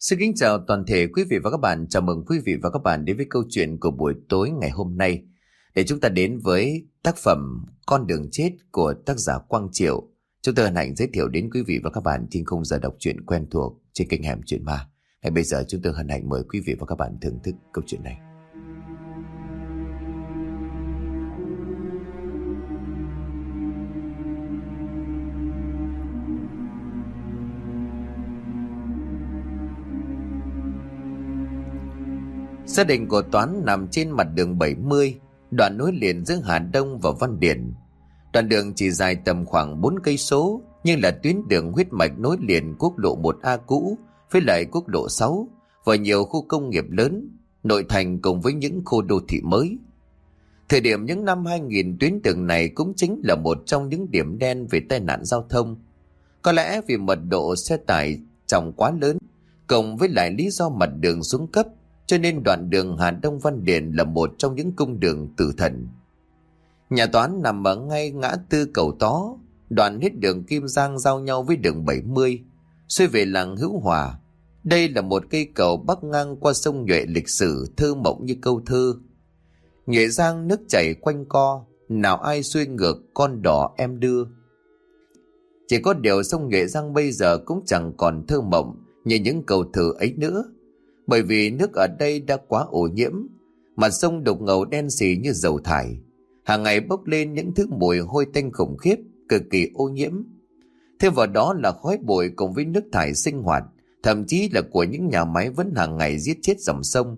Xin kính chào toàn thể quý vị và các bạn. Chào mừng quý vị và các bạn đến với câu chuyện của buổi tối ngày hôm nay. Để chúng ta đến với tác phẩm Con đường chết của tác giả Quang Triệu. Chúng tôi hân hạnh giới thiệu đến quý vị và các bạn trên khung giờ đọc truyện quen thuộc trên kênh Hẻm Chuyện Ma. Ngay bây giờ chúng tôi hân hạnh mời quý vị và các bạn thưởng thức câu chuyện này. Gia đình của Toán nằm trên mặt đường 70, đoạn nối liền giữa Hà Đông và Văn Điển. Đoạn đường chỉ dài tầm khoảng 4 cây số, nhưng là tuyến đường huyết mạch nối liền quốc lộ 1A cũ với lại quốc lộ 6 và nhiều khu công nghiệp lớn, nội thành cùng với những khu đô thị mới. Thời điểm những năm 2000, tuyến đường này cũng chính là một trong những điểm đen về tai nạn giao thông. Có lẽ vì mật độ xe tải trọng quá lớn, cộng với lại lý do mặt đường xuống cấp, cho nên đoạn đường Hà Đông Văn Điển là một trong những cung đường tử thần. Nhà Toán nằm ở ngay ngã tư Cầu Tó, đoạn hết đường Kim Giang giao nhau với đường 70, xuôi về làng Hữu Hòa. Đây là một cây cầu bắc ngang qua sông Nhuệ lịch sử thơ mộng như câu thơ. Nhuệ Giang nước chảy quanh co, nào ai xuôi ngược con đỏ em đưa. Chỉ có điều sông Nhuệ Giang bây giờ cũng chẳng còn thơ mộng như những câu thơ ấy nữa, bởi vì nước ở đây đã quá ô nhiễm, mặt sông đục ngầu đen xì như dầu thải, hàng ngày bốc lên những thứ mùi hôi tanh khủng khiếp, cực kỳ ô nhiễm. Thêm vào đó là khói bụi cùng với nước thải sinh hoạt, thậm chí là của những nhà máy vẫn hàng ngày giết chết dòng sông.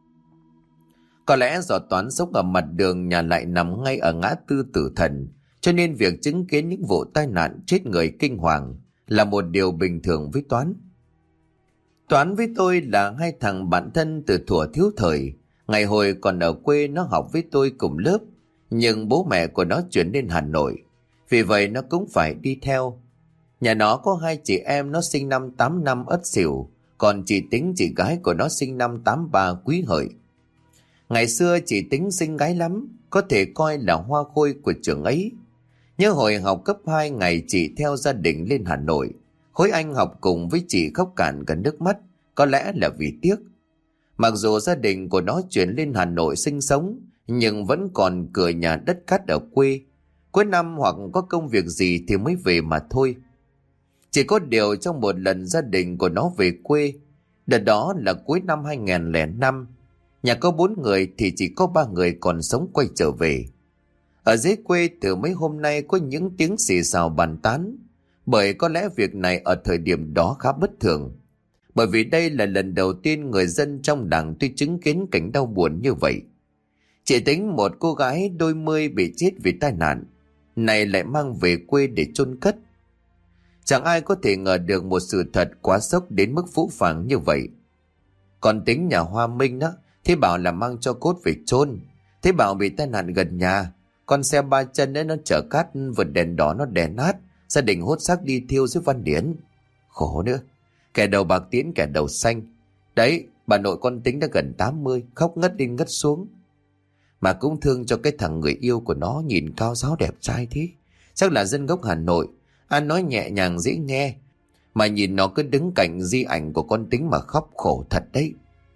Có lẽ do Toán sống ở mặt đường nhà lại nằm ngay ở ngã tư tử thần, cho nên việc chứng kiến những vụ tai nạn chết người kinh hoàng là một điều bình thường với Toán. Toán với tôi là hai thằng bạn thân từ thuở thiếu thời. Ngày hồi còn ở quê nó học với tôi cùng lớp, nhưng bố mẹ của nó chuyển lên Hà Nội, vì vậy nó cũng phải đi theo. Nhà nó có hai chị em, nó sinh năm 85 Ất Sửu, còn chị Tính chị gái của nó sinh năm 83 Quý Hợi. Ngày xưa chị Tính xinh gái lắm, có thể coi là hoa khôi của trường ấy. Nhớ hồi học cấp 2, ngày chị theo gia đình lên Hà Nội, Khối Anh học cùng với chị khóc cạn cả nước mắt, có lẽ là vì tiếc. Mặc dù gia đình của nó chuyển lên Hà Nội sinh sống, nhưng vẫn còn cửa nhà đất cát ở quê. Cuối năm hoặc có công việc gì thì mới về mà thôi. Chỉ có điều trong một lần gia đình của nó về quê, đợt đó là cuối năm 2005, nhà có 4 người thì chỉ có 3 người còn sống quay trở về. Ở dưới quê từ mấy hôm nay có những tiếng xì xào bàn tán, bởi có lẽ việc này ở thời điểm đó khá bất thường. Bởi vì đây là lần đầu tiên người dân trong làng tuy chứng kiến cảnh đau buồn như vậy. Chị Tính, một cô gái đôi mươi bị chết vì tai nạn, này lại mang về quê để chôn cất. Chẳng ai có thể ngờ được một sự thật quá sốc đến mức phũ phàng như vậy. Còn Tính nhà Hoa Minh đó, thế bảo là mang cho cốt về chôn. Thế bảo bị tai nạn gần nhà, con xe 3 chân ấy nó chở cát vượt đèn đỏ nó đè nát, gia đình hốt xác đi thiêu dưới Văn Điển. Khổ nữa, kẻ đầu bạc tiễn kẻ đầu xanh. Đấy, bà nội con Tính đã gần 80, khóc ngất lên ngất xuống. Mà cũng thương cho cái thằng người yêu của nó, nhìn cao ráo đẹp trai thế, chắc là dân gốc Hà Nội. An nói nhẹ nhàng dễ nghe, mà nhìn nó cứ đứng cạnh di ảnh của con Tính mà khóc, khổ thật đấy.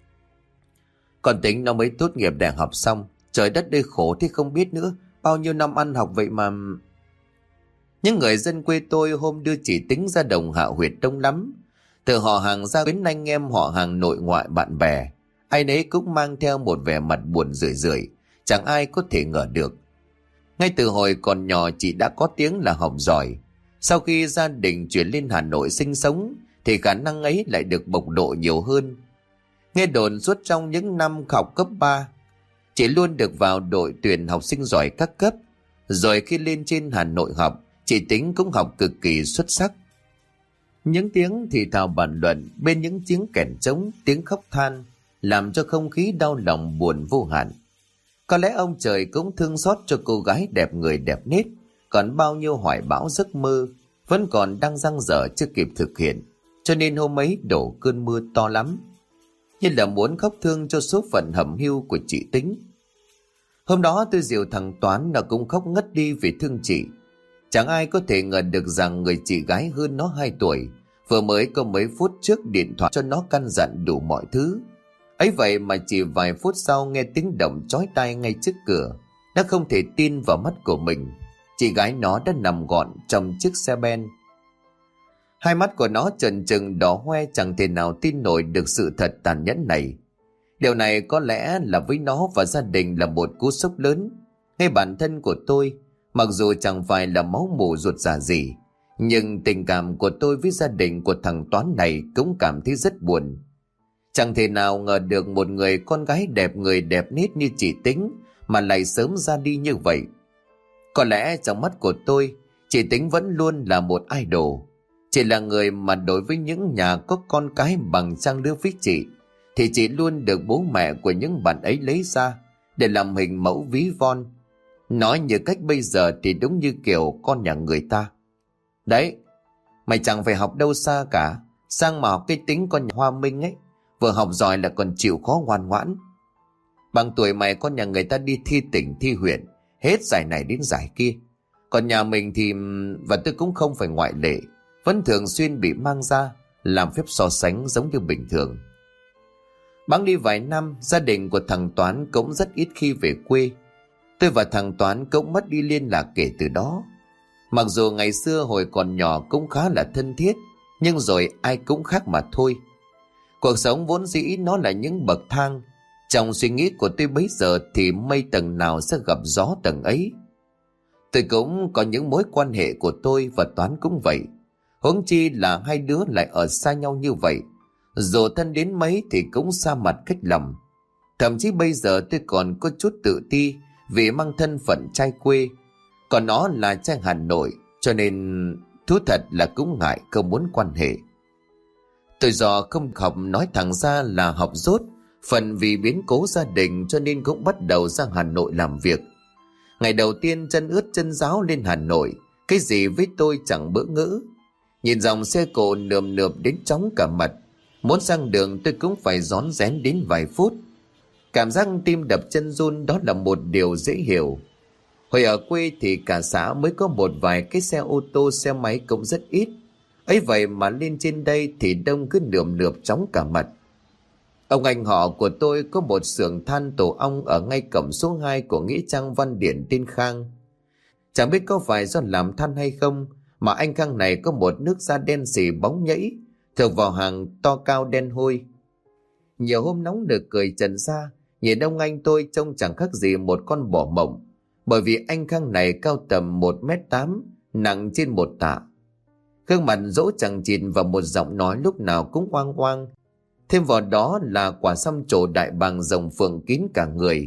Con Tính nó mới tốt nghiệp đại học xong, trời đất ơi khổ thế không biết nữa, bao nhiêu năm ăn học vậy mà. Những người dân quê tôi hôm đưa chị Tính ra đồng Hạ Huyệt đông lắm, từ họ hàng ra đến anh em họ hàng nội ngoại bạn bè, ai nấy cũng mang theo một vẻ mặt buồn rười rượi, chẳng ai có thể ngờ được. Ngay từ hồi còn nhỏ chị đã có tiếng là học giỏi, sau khi gia đình chuyển lên Hà Nội sinh sống thì khả năng ấy lại được bộc lộ nhiều hơn. Nghe đồn suốt trong những năm học cấp 3, chị luôn được vào đội tuyển học sinh giỏi các cấp, rồi khi lên trên Hà Nội học, chị Tính cũng học cực kỳ xuất sắc. Những tiếng thì thào bàn luận bên những tiếng kèn trống, tiếng khóc than làm cho không khí đau lòng buồn vô hạn. Có lẽ ông trời cũng thương xót cho cô gái đẹp người đẹp nết, còn bao nhiêu hoài bão giấc mơ vẫn còn đang dang dở chưa kịp thực hiện, cho nên hôm ấy đổ cơn mưa to lắm, như là muốn khóc thương cho số phận hẩm hiu của chị Tính. Hôm đó tôi dìu thằng Toán, nó cũng khóc ngất đi vì thương chị. Chẳng ai có thể ngờ được rằng người chị gái hơn nó 2 tuổi Vừa mới có mấy phút trước điện thoại cho nó căn dặn đủ mọi thứ. Ấy vậy mà chỉ vài phút sau nghe tiếng động chói tai ngay trước cửa. Nó không thể tin vào mắt của mình. Chị gái nó đã nằm gọn trong chiếc xe ben. Hai mắt của nó trần trừng đỏ hoe, chẳng thể nào tin nổi được sự thật tàn nhẫn này. Điều này có lẽ là với nó và gia đình là một cú sốc lớn. Ngay bản thân của tôi, mặc dù chẳng phải là máu mủ ruột già gì, nhưng tình cảm của tôi với gia đình của thằng Toán này cũng cảm thấy rất buồn. Chẳng thể nào ngờ được một người con gái đẹp người đẹp nết như chị Tính mà lại sớm ra đi như vậy. Có lẽ trong mắt của tôi, chị Tính vẫn luôn là một idol. Chị là người mà đối với những nhà có con cái bằng trang lứa với chị, thì chị luôn được bố mẹ của những bạn ấy lấy ra để làm hình mẫu ví von. Nói như cách bây giờ thì đúng như kiểu con nhà người ta. Đấy, mày chẳng phải học đâu xa cả, sang mà học cái tính con nhà Hoa Minh ấy, vừa học giỏi là còn chịu khó ngoan ngoãn. Bằng tuổi mày con nhà người ta đi thi tỉnh thi huyện, hết giải này đến giải kia. Còn nhà mình thì, và tôi cũng không phải ngoại lệ, vẫn thường xuyên bị mang ra làm phép so sánh giống như bình thường. Bẵng đi vài năm, gia đình của thằng Toán cũng rất ít khi về quê. Tôi và thằng Toán cũng mất đi liên lạc kể từ đó. Mặc dù ngày xưa hồi còn nhỏ cũng khá là thân thiết, nhưng rồi ai cũng khác mà thôi. Cuộc sống vốn dĩ nó là những bậc thang. Trong suy nghĩ của tôi bấy giờ thì mây tầng nào sẽ gặp gió tầng ấy. Tôi cũng có những mối quan hệ của tôi và Toán cũng vậy. Huống chi là hai đứa lại ở xa nhau như vậy. Dù thân đến mấy thì cũng xa mặt cách lòng. Thậm chí bây giờ tôi còn có chút tự ti vì mang thân phận trai quê. Còn nó là trai Hà Nội, cho nên thú thật là cũng ngại không muốn quan hệ. Tôi do không học nói thẳng ra là học dốt, phần vì biến cố gia đình cho nên cũng bắt đầu ra Hà Nội làm việc. Ngày đầu tiên chân ướt chân ráo lên Hà Nội, cái gì với tôi chẳng bỡ ngỡ. Nhìn dòng xe cộ nườm nượp đến chóng cả mặt, muốn sang đường tôi cũng phải rón rén đến vài phút. Cảm giác tim đập chân run đó là một điều dễ hiểu. Hồi ở quê thì cả xã mới có một vài cái xe ô tô xe máy cũng rất ít. Ấy vậy mà lên trên đây thì đông cứ nườm nượp chóng cả mặt. Ông anh họ của tôi có một xưởng than tổ ong ở ngay cổng số 2 của nghĩa trang Văn Điển tên Khang. Chẳng biết có phải do làm than hay không mà anh Khang này có một nước da đen xì bóng nhẫy, thuộc vào hàng to cao đen hôi. Nhiều hôm nóng được cười trần ra, nhìn ông anh tôi trông chẳng khác gì một con bò mộng, bởi vì anh Khang này cao tầm 1m8, nặng trên 1 tạ. Gương mặt dỗ chằng chịt và một giọng nói lúc nào cũng oang oang. Thêm vào đó là quả xăm trổ đại bàng rồng phượng kín cả người.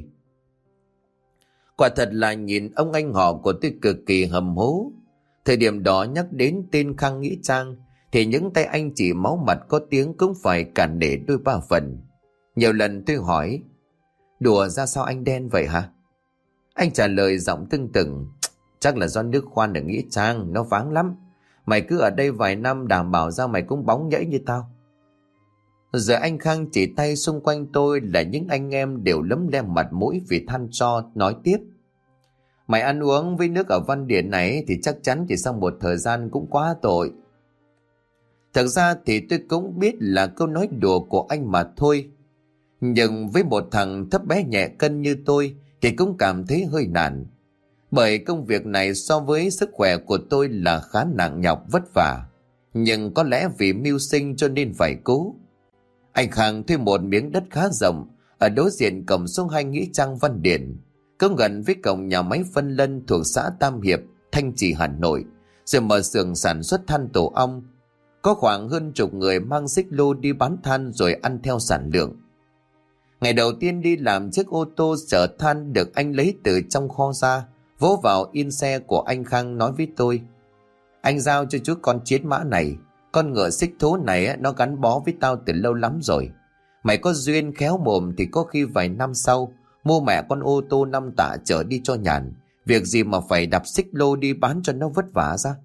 Quả thật là nhìn ông anh họ của tôi cực kỳ hầm hố. Thời điểm đó nhắc đến tên Khang Nghĩa Trang thì những tay anh chỉ máu mặt có tiếng cũng phải cản nể đôi ba phần. Nhiều lần tôi hỏi: đùa ra sao anh đen vậy hả? Anh trả lời giọng tưng tửng: chắc là do nước khoan ở Nghĩa Trang nó váng lắm. Mày cứ ở đây vài năm đảm bảo ra mày cũng bóng nhẫy như tao. Giờ anh Khang chỉ tay xung quanh tôi là những anh em đều lấm lem mặt mũi vì than tro, nói tiếp: mày ăn uống với nước ở Văn Điển này thì chắc chắn chỉ sau một thời gian cũng quá tội. Thật ra thì tôi cũng biết là câu nói đùa của anh mà thôi. Nhưng với một thằng thấp bé nhẹ cân như tôi thì cũng cảm thấy hơi nản. Bởi công việc này so với sức khỏe của tôi là khá nặng nhọc vất vả. Nhưng có lẽ vì mưu sinh cho nên phải cố. Anh Khang thuê một miếng đất khá rộng ở đối diện cổng số 2 nghĩa trang Văn Điển, cũng gần với cổng nhà máy phân lân thuộc xã Tam Hiệp, Thanh Trì, Hà Nội, rồi mở xưởng sản xuất than tổ ong. Có khoảng hơn chục người mang xích lô đi bán than rồi ăn theo sản lượng. Ngày đầu tiên đi làm, chiếc ô tô chở than được anh lấy từ trong kho ra, vỗ vào yên xe của anh Khang, nói với tôi: anh giao cho chú con chiến mã này. Con ngựa xích thố này nó gắn bó với tao từ lâu lắm rồi. Mày có duyên khéo mồm thì có khi vài năm sau mua mẹ con ô tô 5 tạ chở đi cho nhàn. Việc gì mà phải đạp xích lô đi bán cho nó vất vả ra.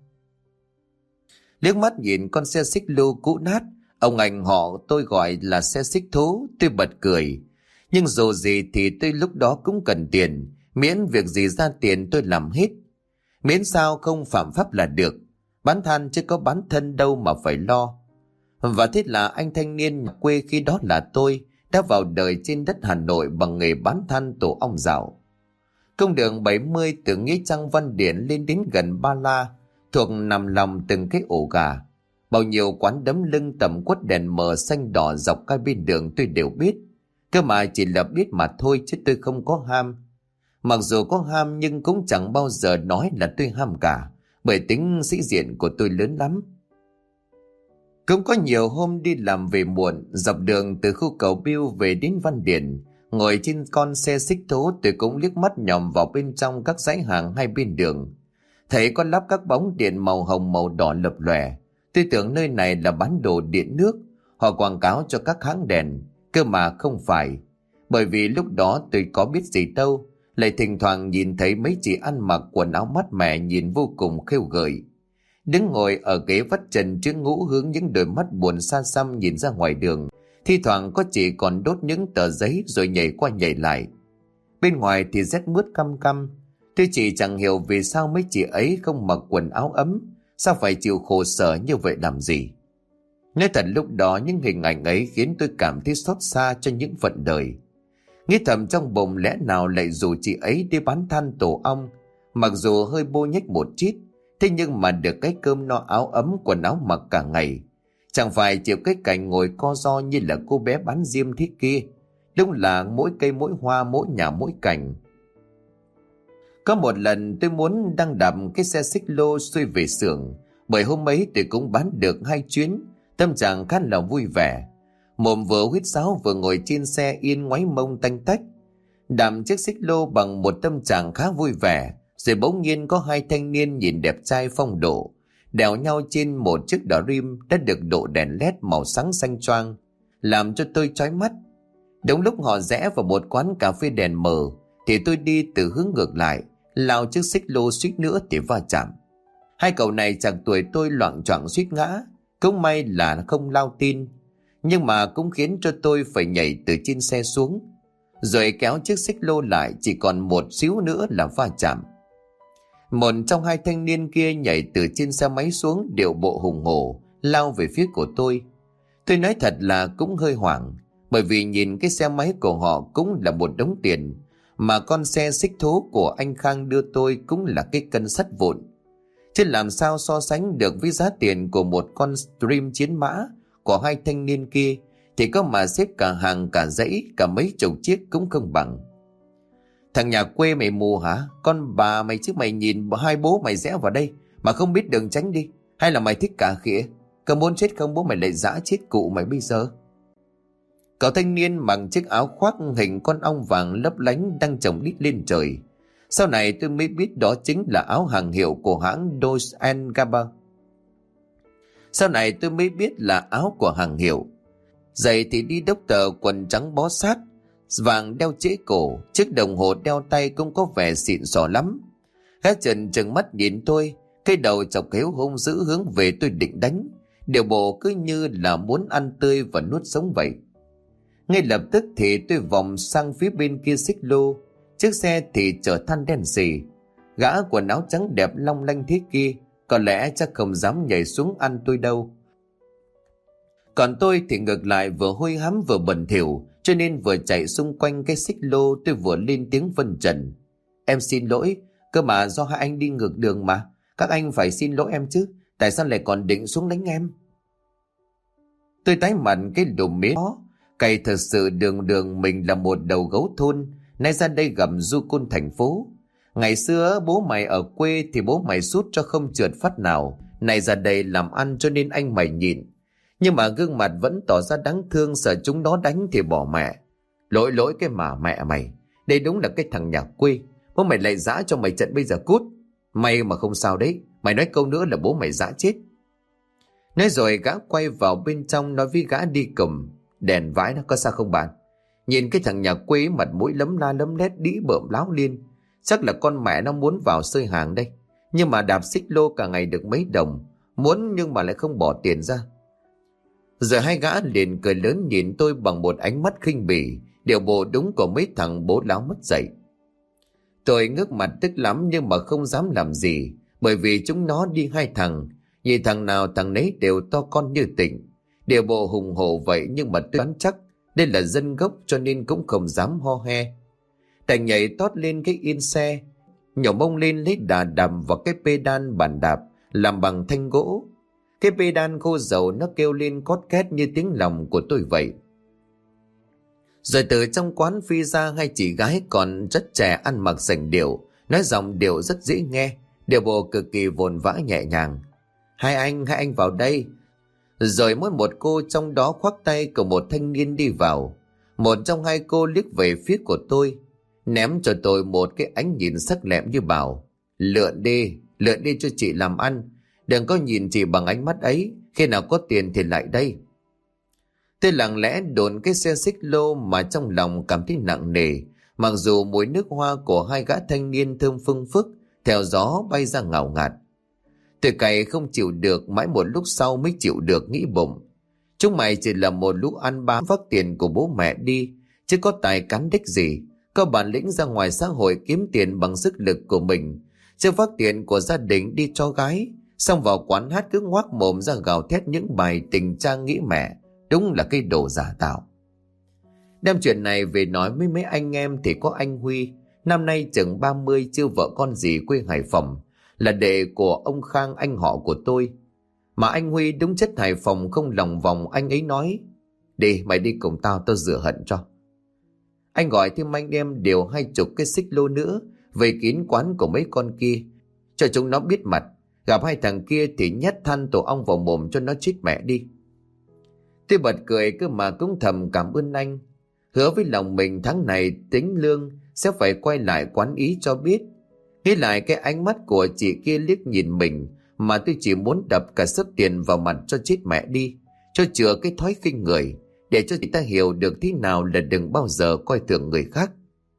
Liếc mắt nhìn con xe xích lô cũ nát ông anh họ tôi gọi là xe xích thố, tôi bật cười. Nhưng dù gì thì tôi lúc đó cũng cần tiền, miễn việc gì ra tiền tôi làm hết. Miễn sao không phạm pháp là được. Bán than chứ có bán thân đâu mà phải lo. Và thế là anh thanh niên nhà quê khi đó là tôi đã vào đời trên đất Hà Nội bằng nghề bán than tổ ong dạo. Công đường 70 từ Nghĩa Trang Văn Điển lên đến gần Ba La, thuộc nằm lòng từng cái ổ gà. Bao nhiêu quán đấm lưng tầm quất đèn mờ xanh đỏ dọc hai bên đường tôi đều biết. Cơ mà chỉ là biết mà thôi chứ tôi không có ham. Mặc dù có ham nhưng cũng chẳng bao giờ nói là tôi ham cả, bởi tính sĩ diện của tôi lớn lắm. Cũng có nhiều hôm đi làm về muộn, dọc đường từ khu cầu Biêu về đến Văn Điển, ngồi trên con xe xích thố tôi cũng liếc mắt nhòm vào bên trong các dãy hàng hai bên đường. Thấy có lắp các bóng điện màu hồng màu đỏ lập lòe. Tôi tưởng nơi này là bán đồ điện nước, họ quảng cáo cho các hãng đèn, cơ mà không phải. Bởi vì lúc đó tôi có biết gì đâu, lại thỉnh thoảng nhìn thấy mấy chị ăn mặc quần áo mát mẻ nhìn vô cùng khêu gợi. Đứng ngồi ở ghế vắt trần trước ngũ hướng những đôi mắt buồn xa xăm nhìn ra ngoài đường. Thi thoảng có chị còn đốt những tờ giấy rồi nhảy qua nhảy lại. Bên ngoài thì rét mướt căm căm. Tôi chỉ chẳng hiểu vì sao mấy chị ấy không mặc quần áo ấm, sao phải chịu khổ sở như vậy làm gì. Nói thật lúc đó những hình ảnh ấy khiến tôi cảm thấy xót xa cho những phận đời. Nghĩ thầm trong bụng lẽ nào lại rủ chị ấy đi bán than tổ ong, mặc dù hơi bô nhách một chút, thế nhưng mà được cái cơm no áo ấm quần áo mặc cả ngày. Chẳng phải chịu cái cảnh ngồi co ro như là cô bé bán diêm thế kia. Đúng là mỗi cây mỗi hoa mỗi nhà mỗi cảnh. Có một lần tôi muốn đăng đạp cái xe xích lô xuôi về xưởng, bởi hôm ấy tôi cũng bán được 2 chuyến, tâm trạng khá là vui vẻ. Mồm vừa huýt sáo vừa ngồi trên xe yên ngoáy mông tanh tách, đạp chiếc xích lô bằng một tâm trạng khá vui vẻ. Rồi bỗng nhiên có 2 thanh niên nhìn đẹp trai phong độ, đèo nhau trên một chiếc đỏ rim đã được độ đèn led màu sáng xanh choang, làm cho tôi chói mắt. Đúng lúc họ rẽ vào một quán cà phê đèn mờ, thì tôi đi từ hướng ngược lại, lao chiếc xích lô suýt nữa thì va chạm. 2 cậu này chẳng tuổi tôi loạng choạng suýt ngã, cũng may là không lao tin, nhưng mà cũng khiến cho tôi phải nhảy từ trên xe xuống, rồi kéo chiếc xích lô lại, chỉ còn một xíu nữa là va chạm. Một trong 2 thanh niên kia nhảy từ trên xe máy xuống, điệu bộ hùng hổ lao về phía của tôi. Tôi nói thật là cũng hơi hoảng, bởi vì nhìn cái xe máy của họ cũng là một đống tiền, mà con xe xích thố của anh Khang đưa tôi cũng là cái cân sắt vụn. Chứ làm sao so sánh được với giá tiền của một con Stream chiến mã của 2 thanh niên kia, thì có mà xếp cả hàng cả dãy cả mấy chục chiếc cũng không bằng. Thằng nhà quê mày mù hả? Con bà mày chứ, mày nhìn 2 bố mày rẽ vào đây mà không biết đường tránh đi, hay là mày thích cả khịa? Có muốn chết không bố mày lại dã chết cụ mày bây giờ? Cậu thanh niên mặc chiếc áo khoác hình con ong vàng lấp lánh đang chồng đít lên trời. Sau này tôi mới biết đó chính là áo hàng hiệu của hãng Dolce & Gabbana. Sau này tôi mới biết là áo của hàng hiệu. Giày thì đi Doctor, quần trắng bó sát, vàng đeo trễ cổ, chiếc đồng hồ đeo tay cũng có vẻ xịn sò lắm. Gác Trần trừng mắt nhìn tôi, cái đầu chọc khéo hung dữ hướng về tôi định đánh, điều bộ cứ như là muốn ăn tươi và nuốt sống vậy. Ngay lập tức thì tôi vòng sang phía bên kia xích lô, chiếc xe thì chở than đen xì. Gã quần áo trắng đẹp long lanh thế kia có lẽ chắc không dám nhảy xuống ăn tôi đâu. Còn tôi thì ngược lại vừa hôi hám vừa bẩn thỉu, cho nên vừa chạy xung quanh cái xích lô tôi vừa lên tiếng phân trần. Em xin lỗi, cơ mà do 2 anh đi ngược đường mà, các anh phải xin lỗi em chứ, tại sao lại còn định xuống đánh em? Tôi tái mặt cái đùm mế đó, cày thật sự đường mình là một đầu gấu thôn, nay ra đây gặp du côn thành phố. Ngày xưa bố mày ở quê thì bố mày sút cho không trượt phát nào, này ra đây làm ăn cho nên anh mày nhịn. Nhưng mà gương mặt vẫn tỏ ra đáng thương, sợ chúng nó đánh thì bỏ mẹ. Lỗi cái mà mẹ mày, đây đúng là cái thằng nhà quê, bố mày lại dã cho mày trận bây giờ cút. May mà không sao đấy, mày nói câu nữa là bố mày dã chết. Nói rồi gã quay vào bên trong nói với gã đi cùng. Đèn vãi nó, có sao không bạn? Nhìn cái thằng nhà quê mặt mũi lấm la lấm lét đĩ bợm láo liên, chắc là con mẹ nó muốn vào xơi hàng đây. Nhưng mà đạp xích lô cả ngày được mấy đồng, muốn nhưng mà lại không bỏ tiền ra. Rồi 2 gã liền cười lớn nhìn tôi bằng một ánh mắt khinh bỉ, điều bộ đúng của mấy thằng bố láo mất dạy. Tôi ngước mặt tức lắm nhưng mà không dám làm gì, bởi vì chúng nó đi 2 thằng, nhìn thằng nào thằng nấy đều to con như Tịnh, Điệu bộ hùng hổ vậy nhưng mà tôi đoán chắc đây là dân gốc cho nên cũng không dám ho he. Đành nhảy tót lên cái yên xe, nhổ mông lên lấy đà đầm vào cái pedal bàn đạp làm bằng thanh gỗ. Cái pedal khô dầu nó kêu lên cót két như tiếng lòng của tôi vậy. Rồi từ trong quán phi ra hai chị gái còn rất trẻ, ăn mặc sành điệu, nói giọng điệu rất dễ nghe, điệu bộ cực kỳ vồn vã nhẹ nhàng. Hai anh vào đây. Rồi mỗi một cô trong đó khoác tay của một thanh niên đi vào. Một trong hai cô liếc về phía của tôi, ném cho tôi một cái ánh nhìn sắc lẹm như bảo: lượn đi cho chị làm ăn, đừng có nhìn chị bằng ánh mắt ấy, khi nào có tiền thì lại đây. Tôi lặng lẽ đồn cái xe xích lô mà trong lòng cảm thấy nặng nề, mặc dù mùi nước hoa của hai gã thanh niên thơm phưng phức theo gió bay ra ngào ngạt. Tôi cày không chịu được, mãi một lúc sau mới chịu được, nghĩ bụng: chúng mày chỉ là một lũ ăn bám vác tiền của bố mẹ đi, chứ có tài cán đích gì, có bản lĩnh ra ngoài xã hội kiếm tiền bằng sức lực của mình, chứ vác tiền của gia đình đi cho gái, xong vào quán hát cứ ngoác mồm ra gào thét những bài tình cha nghĩ mẹ, đúng là cái đồ giả tạo. Đem chuyện này về nói với mấy anh em thì có anh Huy, năm nay chừng 30, chưa vợ con gì, quê Hải Phòng, là đệ của ông Khang, anh họ của tôi. Mà anh Huy đúng chất Hải Phòng không lòng vòng, anh ấy nói: đi, mày đi cùng tao rửa hận cho. Anh gọi thêm anh em điều 20 cái xích lô nữa về kín quán của mấy con kia, cho chúng nó biết mặt, gặp hai thằng kia thì nhét than tổ ong vào mồm cho nó chết mẹ đi. Tôi bật cười cơ mà cũng thầm cảm ơn anh, hứa với lòng mình tháng này tính lương sẽ phải quay lại quán ý cho biết. Nghĩ lại cái ánh mắt của chị kia liếc nhìn mình mà tôi chỉ muốn đập cả sấp tiền vào mặt cho chết mẹ đi, cho chừa cái thói khinh người, để cho chị ta hiểu được thế nào là đừng bao giờ coi thường người khác.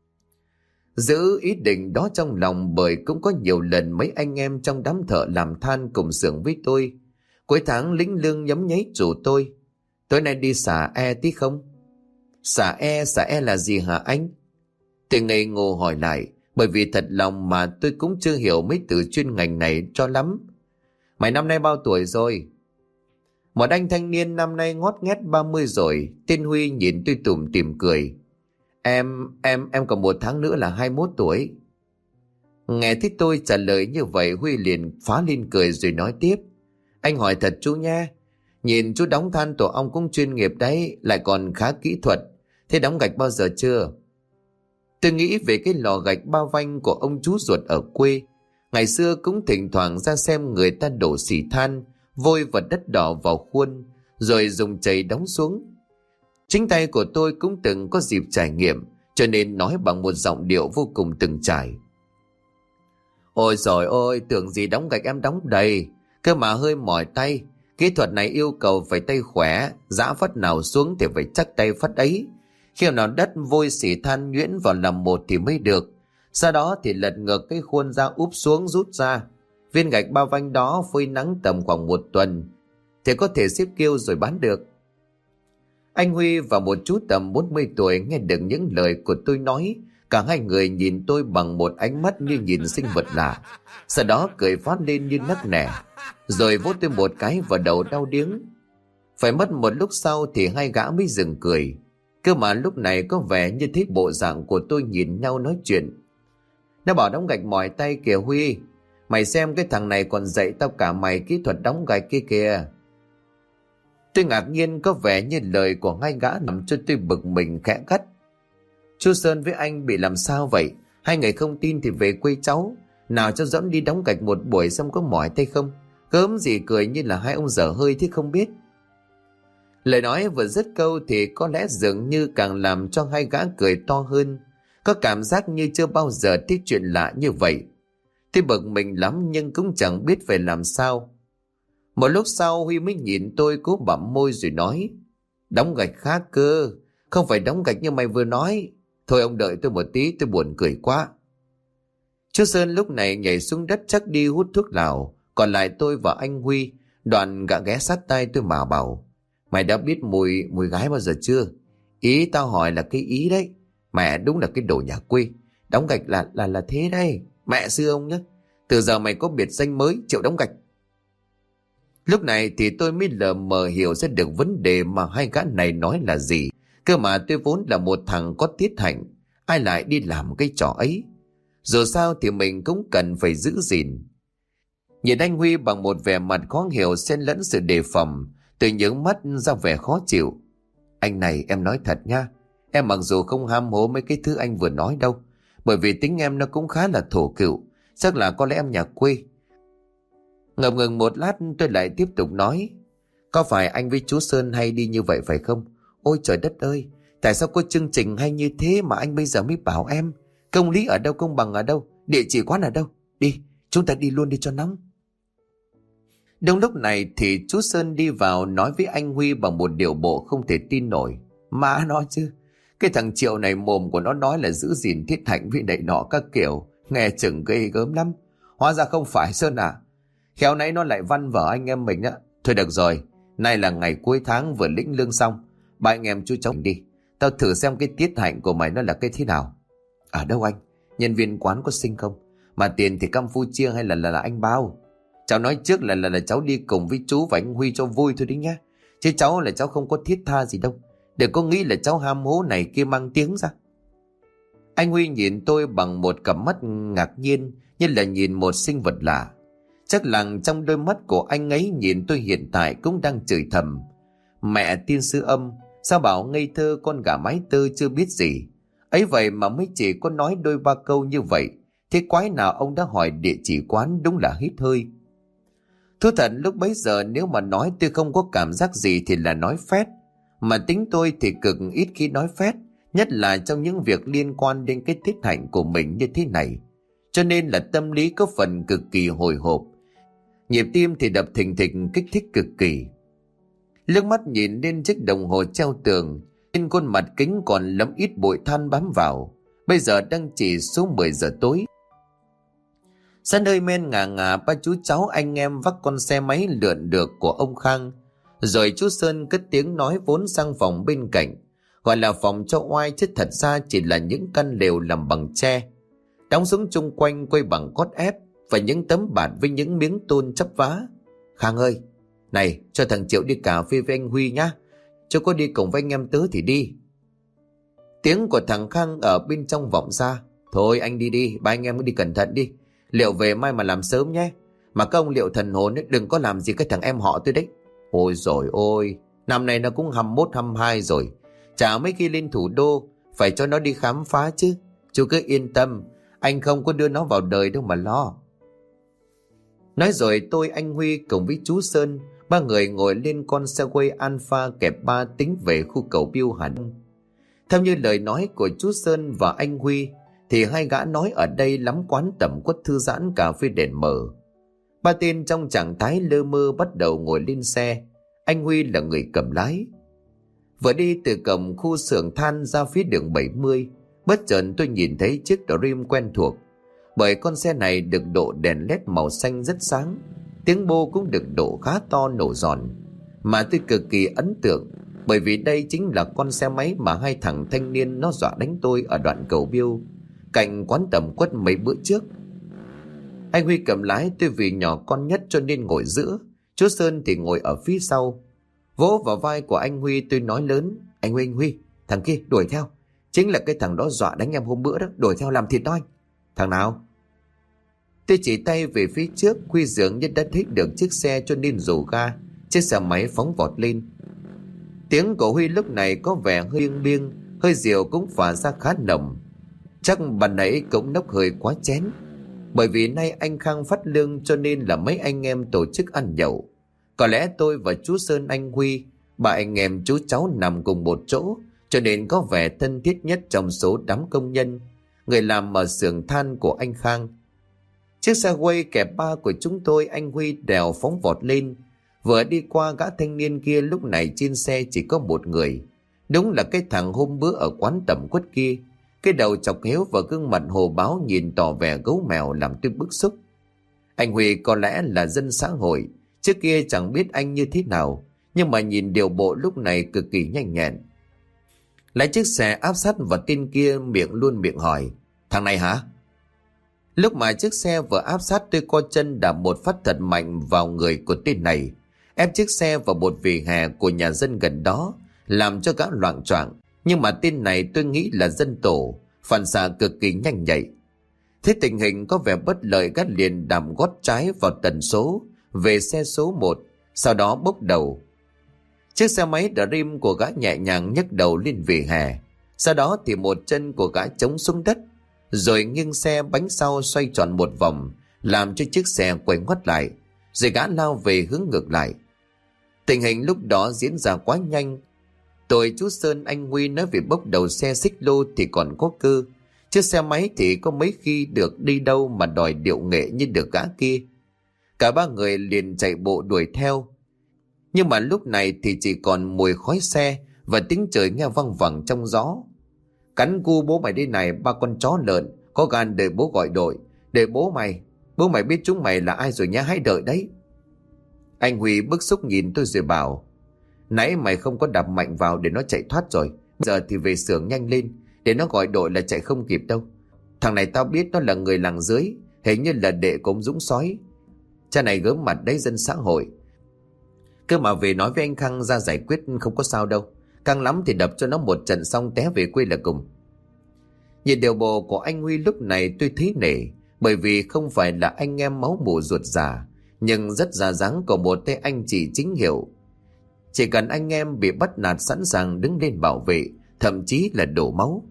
Giữ ý định đó trong lòng bởi cũng có nhiều lần mấy anh em trong đám thợ làm than cùng xưởng với tôi, cuối tháng lĩnh lương nhấm nháy rủ tôi: tối nay đi xả e tí không? Xả e là gì hả anh? Tôi ngây ngô hỏi lại, bởi vì thật lòng mà tôi cũng chưa hiểu mấy từ chuyên ngành này cho lắm. Mày năm nay bao tuổi rồi? Một anh thanh niên năm nay ngót nghét 30 rồi, tên Huy, nhìn tôi tủm tỉm cười: Em còn 1 tháng nữa là 21 tuổi. Nghe thấy tôi trả lời như vậy, Huy liền phá lên cười rồi nói tiếp: anh hỏi thật chú nha, nhìn chú đóng than tổ ong cũng chuyên nghiệp đấy, lại còn khá kỹ thuật. Thế đóng gạch bao giờ chưa? Tôi nghĩ về cái lò gạch ba vanh của ông chú ruột ở quê, ngày xưa cũng thỉnh thoảng ra xem người ta đổ xỉ than, vôi và đất đỏ vào khuôn, rồi dùng chày đóng xuống. Chính tay của tôi cũng từng có dịp trải nghiệm, cho nên nói bằng một giọng điệu vô cùng từng trải. Ôi giời ơi, tưởng gì đóng gạch em đóng đầy, cơ mà hơi mỏi tay. Kỹ thuật này yêu cầu phải tay khỏe, giã phát nào xuống thì phải chắc tay phát ấy. Khi nào đất vôi xỉ than nhuyễn vào làm một thì mới được. Sau đó thì lật ngược cái khuôn ra, úp xuống rút ra. Viên gạch ba vanh đó phơi nắng tầm khoảng 1 tuần thì có thể xếp kêu rồi bán được. Anh Huy và một chú tầm 40 tuổi nghe được những lời của tôi nói, cả hai người nhìn tôi bằng một ánh mắt như nhìn sinh vật lạ, sau đó cười phát lên như nấc nẻ, rồi vỗ tôi một cái vào đầu đau điếng. Phải mất một lúc sau thì hai gã mới dừng cười, cơ mà lúc này có vẻ như thấy bộ dạng của tôi nhìn nhau nói chuyện. Nó bảo đóng gạch mỏi tay kìa Huy, mày xem cái thằng này còn dạy tao cả mày kỹ thuật đóng gạch kia kìa. Tôi ngạc nhiên, có vẻ như lời của hai gã làm cho tôi bực mình khẽ gắt: chú Sơn với anh bị làm sao vậy? Hai người không tin thì về quê cháu, nào cho dẫn đi đóng gạch một buổi xong có mỏi tay không? Gớm gì cười như là hai ông dở hơi thế không biết. Lời nói vừa dứt câu thì có lẽ dường như càng làm cho hai gã cười to hơn, có cảm giác như chưa bao giờ thấy chuyện lạ như vậy. Tôi bực mình lắm nhưng cũng chẳng biết phải làm sao. Một lúc sau Huy mới nhìn tôi cố bặm môi rồi nói: đóng gạch khác cơ, không phải đóng gạch như mày vừa nói. Thôi ông đợi tôi một tí, tôi buồn cười quá. Chú Sơn lúc này nhảy xuống đất chắc đi hút thuốc lào, còn lại tôi và anh Huy. Đoạn gã ghé sát tay tôi mà bảo: mày đã biết mùi gái bao giờ chưa? Ý tao hỏi là cái ý đấy. Mẹ đúng là cái đồ nhà quê. Đóng gạch là thế đây. Mẹ xưa ông nhé. Từ giờ mày có biệt danh mới, chịu đóng gạch. Lúc này thì tôi mới lờ mờ hiểu ra được vấn đề mà hai gã này nói là gì. Cơ mà tôi vốn là một thằng có tiết hạnh, ai lại đi làm cái trò ấy. Dù sao thì mình cũng cần phải giữ gìn. Nhìn anh Huy bằng một vẻ mặt khó hiểu xen lẫn sự đề phòng, tôi nhướng mắt ra vẻ khó chịu. Anh này, em nói thật nha, em mặc dù không ham hố mấy cái thứ anh vừa nói đâu, bởi vì tính em nó cũng khá là thổ cựu, chắc là có lẽ em nhà quê. Ngập ngừng một lát tôi lại tiếp tục nói. Có phải anh với chú Sơn hay đi như vậy phải không? Ôi trời đất ơi, tại sao có chương trình hay như thế mà anh bây giờ mới bảo em? Công lý ở đâu, công bằng ở đâu, địa chỉ quán ở đâu? Đi, chúng ta đi luôn đi cho nóng. Đúng lúc này thì chú Sơn đi vào nói với anh Huy bằng một điệu bộ không thể tin nổi. Má nói chứ, cái thằng Triệu này mồm của nó nói là giữ gìn thiết hạnh với đậy nọ các kiểu, nghe chừng ghê gớm lắm. Hóa ra không phải Sơn à? Khéo nãy nó lại văn vở anh em mình á. Thôi được rồi, nay là ngày cuối tháng vừa lĩnh lương xong, ba anh em chú cháu đi, tao thử xem cái tiết hạnh của mày nó là cái thế nào. Ở đâu anh? Nhân viên quán có xinh không? Mà tiền thì Campuchia hay là anh bao? Cháu nói trước là cháu đi cùng với chú và anh Huy cho vui thôi đấy nhá. Chứ cháu là cháu không có thiết tha gì đâu. Đừng có nghĩ là cháu ham hố này kia mang tiếng ra. Anh Huy nhìn tôi bằng một cặp mắt ngạc nhiên, như là nhìn một sinh vật lạ. Chắc lặng trong đôi mắt của anh ấy nhìn tôi hiện tại cũng đang chửi thầm. Mẹ tiên sư âm, sao bảo ngây thơ con gà mái tơ chưa biết gì. Ấy vậy mà mới chỉ có nói đôi ba câu như vậy. Thế quái nào ông đã hỏi địa chỉ quán, đúng là hít hơi. Thú thật lúc bấy giờ nếu mà nói tôi không có cảm giác gì thì là nói phét. Mà tính tôi thì cực ít khi nói phét, nhất là trong những việc liên quan đến cái tiết hạnh của mình như thế này. Cho nên là tâm lý có phần cực kỳ hồi hộp. Nhịp tim thì đập thình thịch kích thích cực kỳ. Liếc mắt nhìn lên chiếc đồng hồ treo tường, trên khuôn mặt kính còn lấm ít bụi than bám vào. Bây giờ đang chỉ số 10 giờ tối. Sân hơi men ngả ngả, ba chú cháu anh em vác con xe máy lượn được của ông Khang. Rồi chú Sơn cất tiếng nói vốn sang phòng bên cạnh, gọi là phòng cho oai chứ thật ra chỉ là những căn lều làm bằng tre, đóng xuống chung quanh quây bằng cốt ép và những tấm bạt với những miếng tôn chắp vá. Khang ơi, này cho thằng Triệu đi cà phê với anh Huy nhá, cho có đi cùng với anh em tớ thì đi. Tiếng của thằng Khang ở bên trong vọng ra. Thôi anh đi đi, ba anh em cứ đi cẩn thận đi, Liệu về mai mà làm sớm nhé. Mà các ông Liệu thần hồn ấy, đừng có làm gì cái thằng em họ tôi đấy. Ôi rồi ôi, năm nay nó cũng 21, 22 rồi. Chả mấy khi lên thủ đô, phải cho nó đi khám phá chứ. Chú cứ yên tâm, anh không có đưa nó vào đời đâu mà lo. Nói rồi tôi, anh Huy cùng với chú Sơn, ba người ngồi lên con Segway Alpha kẹp ba tính về khu cầu Biêu Hà Đông. Theo như lời nói của chú Sơn và anh Huy, thì hai gã nói ở đây lắm quán tẩm quất thư giãn cà phê đèn mở. Ba tên trong trạng thái lơ mơ bắt đầu ngồi lên xe. Anh Huy là người cầm lái. Vừa đi từ cổng khu xưởng than ra phía đường 70, bất chợt tôi nhìn thấy chiếc Dream quen thuộc. Bởi con xe này được độ đèn led màu xanh rất sáng, tiếng bô cũng được độ khá to nổ giòn. Mà tôi cực kỳ ấn tượng, bởi vì đây chính là con xe máy mà hai thằng thanh niên nó dọa đánh tôi ở đoạn cầu Biêu, cạnh quán tẩm quất mấy bữa trước. Anh Huy cầm lái, tôi vì nhỏ con nhất cho nên ngồi giữa, chú Sơn thì ngồi ở phía sau. Vỗ vào vai của anh Huy, tôi nói lớn: Anh Huy, thằng kia đuổi theo, chính là cái thằng đó dọa đánh em hôm bữa đó, đuổi theo làm thịt đó anh. Thằng nào? Tôi chỉ tay về phía trước. Huy dường như đã thích được chiếc xe cho nên rủ ga, chiếc xe máy phóng vọt lên. Tiếng của Huy lúc này có vẻ hơi biêng, hơi rượu cũng phả ra khá nồng. Chắc bạn nãy cũng nốc hơi quá chén. Bởi vì nay anh Khang phát lương cho nên là mấy anh em tổ chức ăn nhậu. Có lẽ tôi và chú Sơn, anh Huy, ba anh em chú cháu nằm cùng một chỗ, cho nên có vẻ thân thiết nhất trong số đám công nhân, người làm ở xưởng than của anh Khang. Chiếc xe quay kẹp ba của chúng tôi, anh Huy đèo phóng vọt lên. Vừa đi qua gã thanh niên kia, lúc này trên xe chỉ có một người. Đúng là cái thằng hôm bữa ở quán tẩm quất kia. Cái đầu chọc héo và gương mặt hồ báo nhìn tỏ vẻ gấu mèo làm tôi bức xúc. Anh Huy có lẽ là dân xã hội, trước kia chẳng biết anh như thế nào, nhưng mà nhìn điều bộ lúc này cực kỳ nhanh nhẹn. Lái chiếc xe áp sát vào tên kia, miệng hỏi: Thằng này hả? Lúc mà chiếc xe vừa áp sát, tôi co chân đạp một phát thật mạnh vào người của tên này. ép chiếc xe vào một vỉa hè của nhà dân gần đó, làm cho gã loạng choạng. Nhưng mà tên này tôi nghĩ là dân tổ, phản xạ cực kỳ nhanh nhạy. Thế tình hình có vẻ bất lợi, gã liền đạp gót trái vào tần số về xe số 1, sau đó bốc đầu. Chiếc xe máy Dream của gã nhẹ nhàng nhấc đầu lên vỉa hè, sau đó thì một chân của gã chống xuống đất, rồi nghiêng xe bánh sau xoay tròn một vòng, làm cho chiếc xe quay ngoắt lại, rồi gã lao về hướng ngược lại. Tình hình lúc đó diễn ra quá nhanh. Tôi, chú Sơn, anh Huy nói về bốc đầu xe xích lô thì còn có cơ, chiếc xe máy thì có mấy khi được đi đâu mà đòi điệu nghệ như được gã kia. Cả ba người liền chạy bộ đuổi theo. Nhưng mà lúc này thì chỉ còn mùi khói xe và tiếng trời nghe văng vẳng trong gió. Cắn cu bố mày đây này, ba con chó lợn, có gan để bố gọi đội. Để bố mày biết chúng mày là ai rồi nhá, hãy đợi đấy. Anh Huy bức xúc nhìn tôi rồi bảo, nãy mày không có đạp mạnh vào để nó chạy thoát rồi, giờ thì về xưởng nhanh lên, để nó gọi đội là chạy không kịp đâu. Thằng này tao biết nó là người làng dưới, hình như là đệ của ông Dũng Sói. Cha này gớm mặt đấy, dân xã hội. Cơ mà về nói với anh Khang ra giải quyết không có sao đâu. Căng lắm thì đập cho nó một trận xong té về quê là cùng. Nhìn điều bộ của anh Huy lúc này tôi thấy nể, bởi vì không phải là anh em máu mủ ruột già, nhưng rất ra dáng của một tay anh chị chính hiệu. Chỉ cần anh em bị bắt nạt sẵn sàng đứng lên bảo vệ, thậm chí là đổ máu.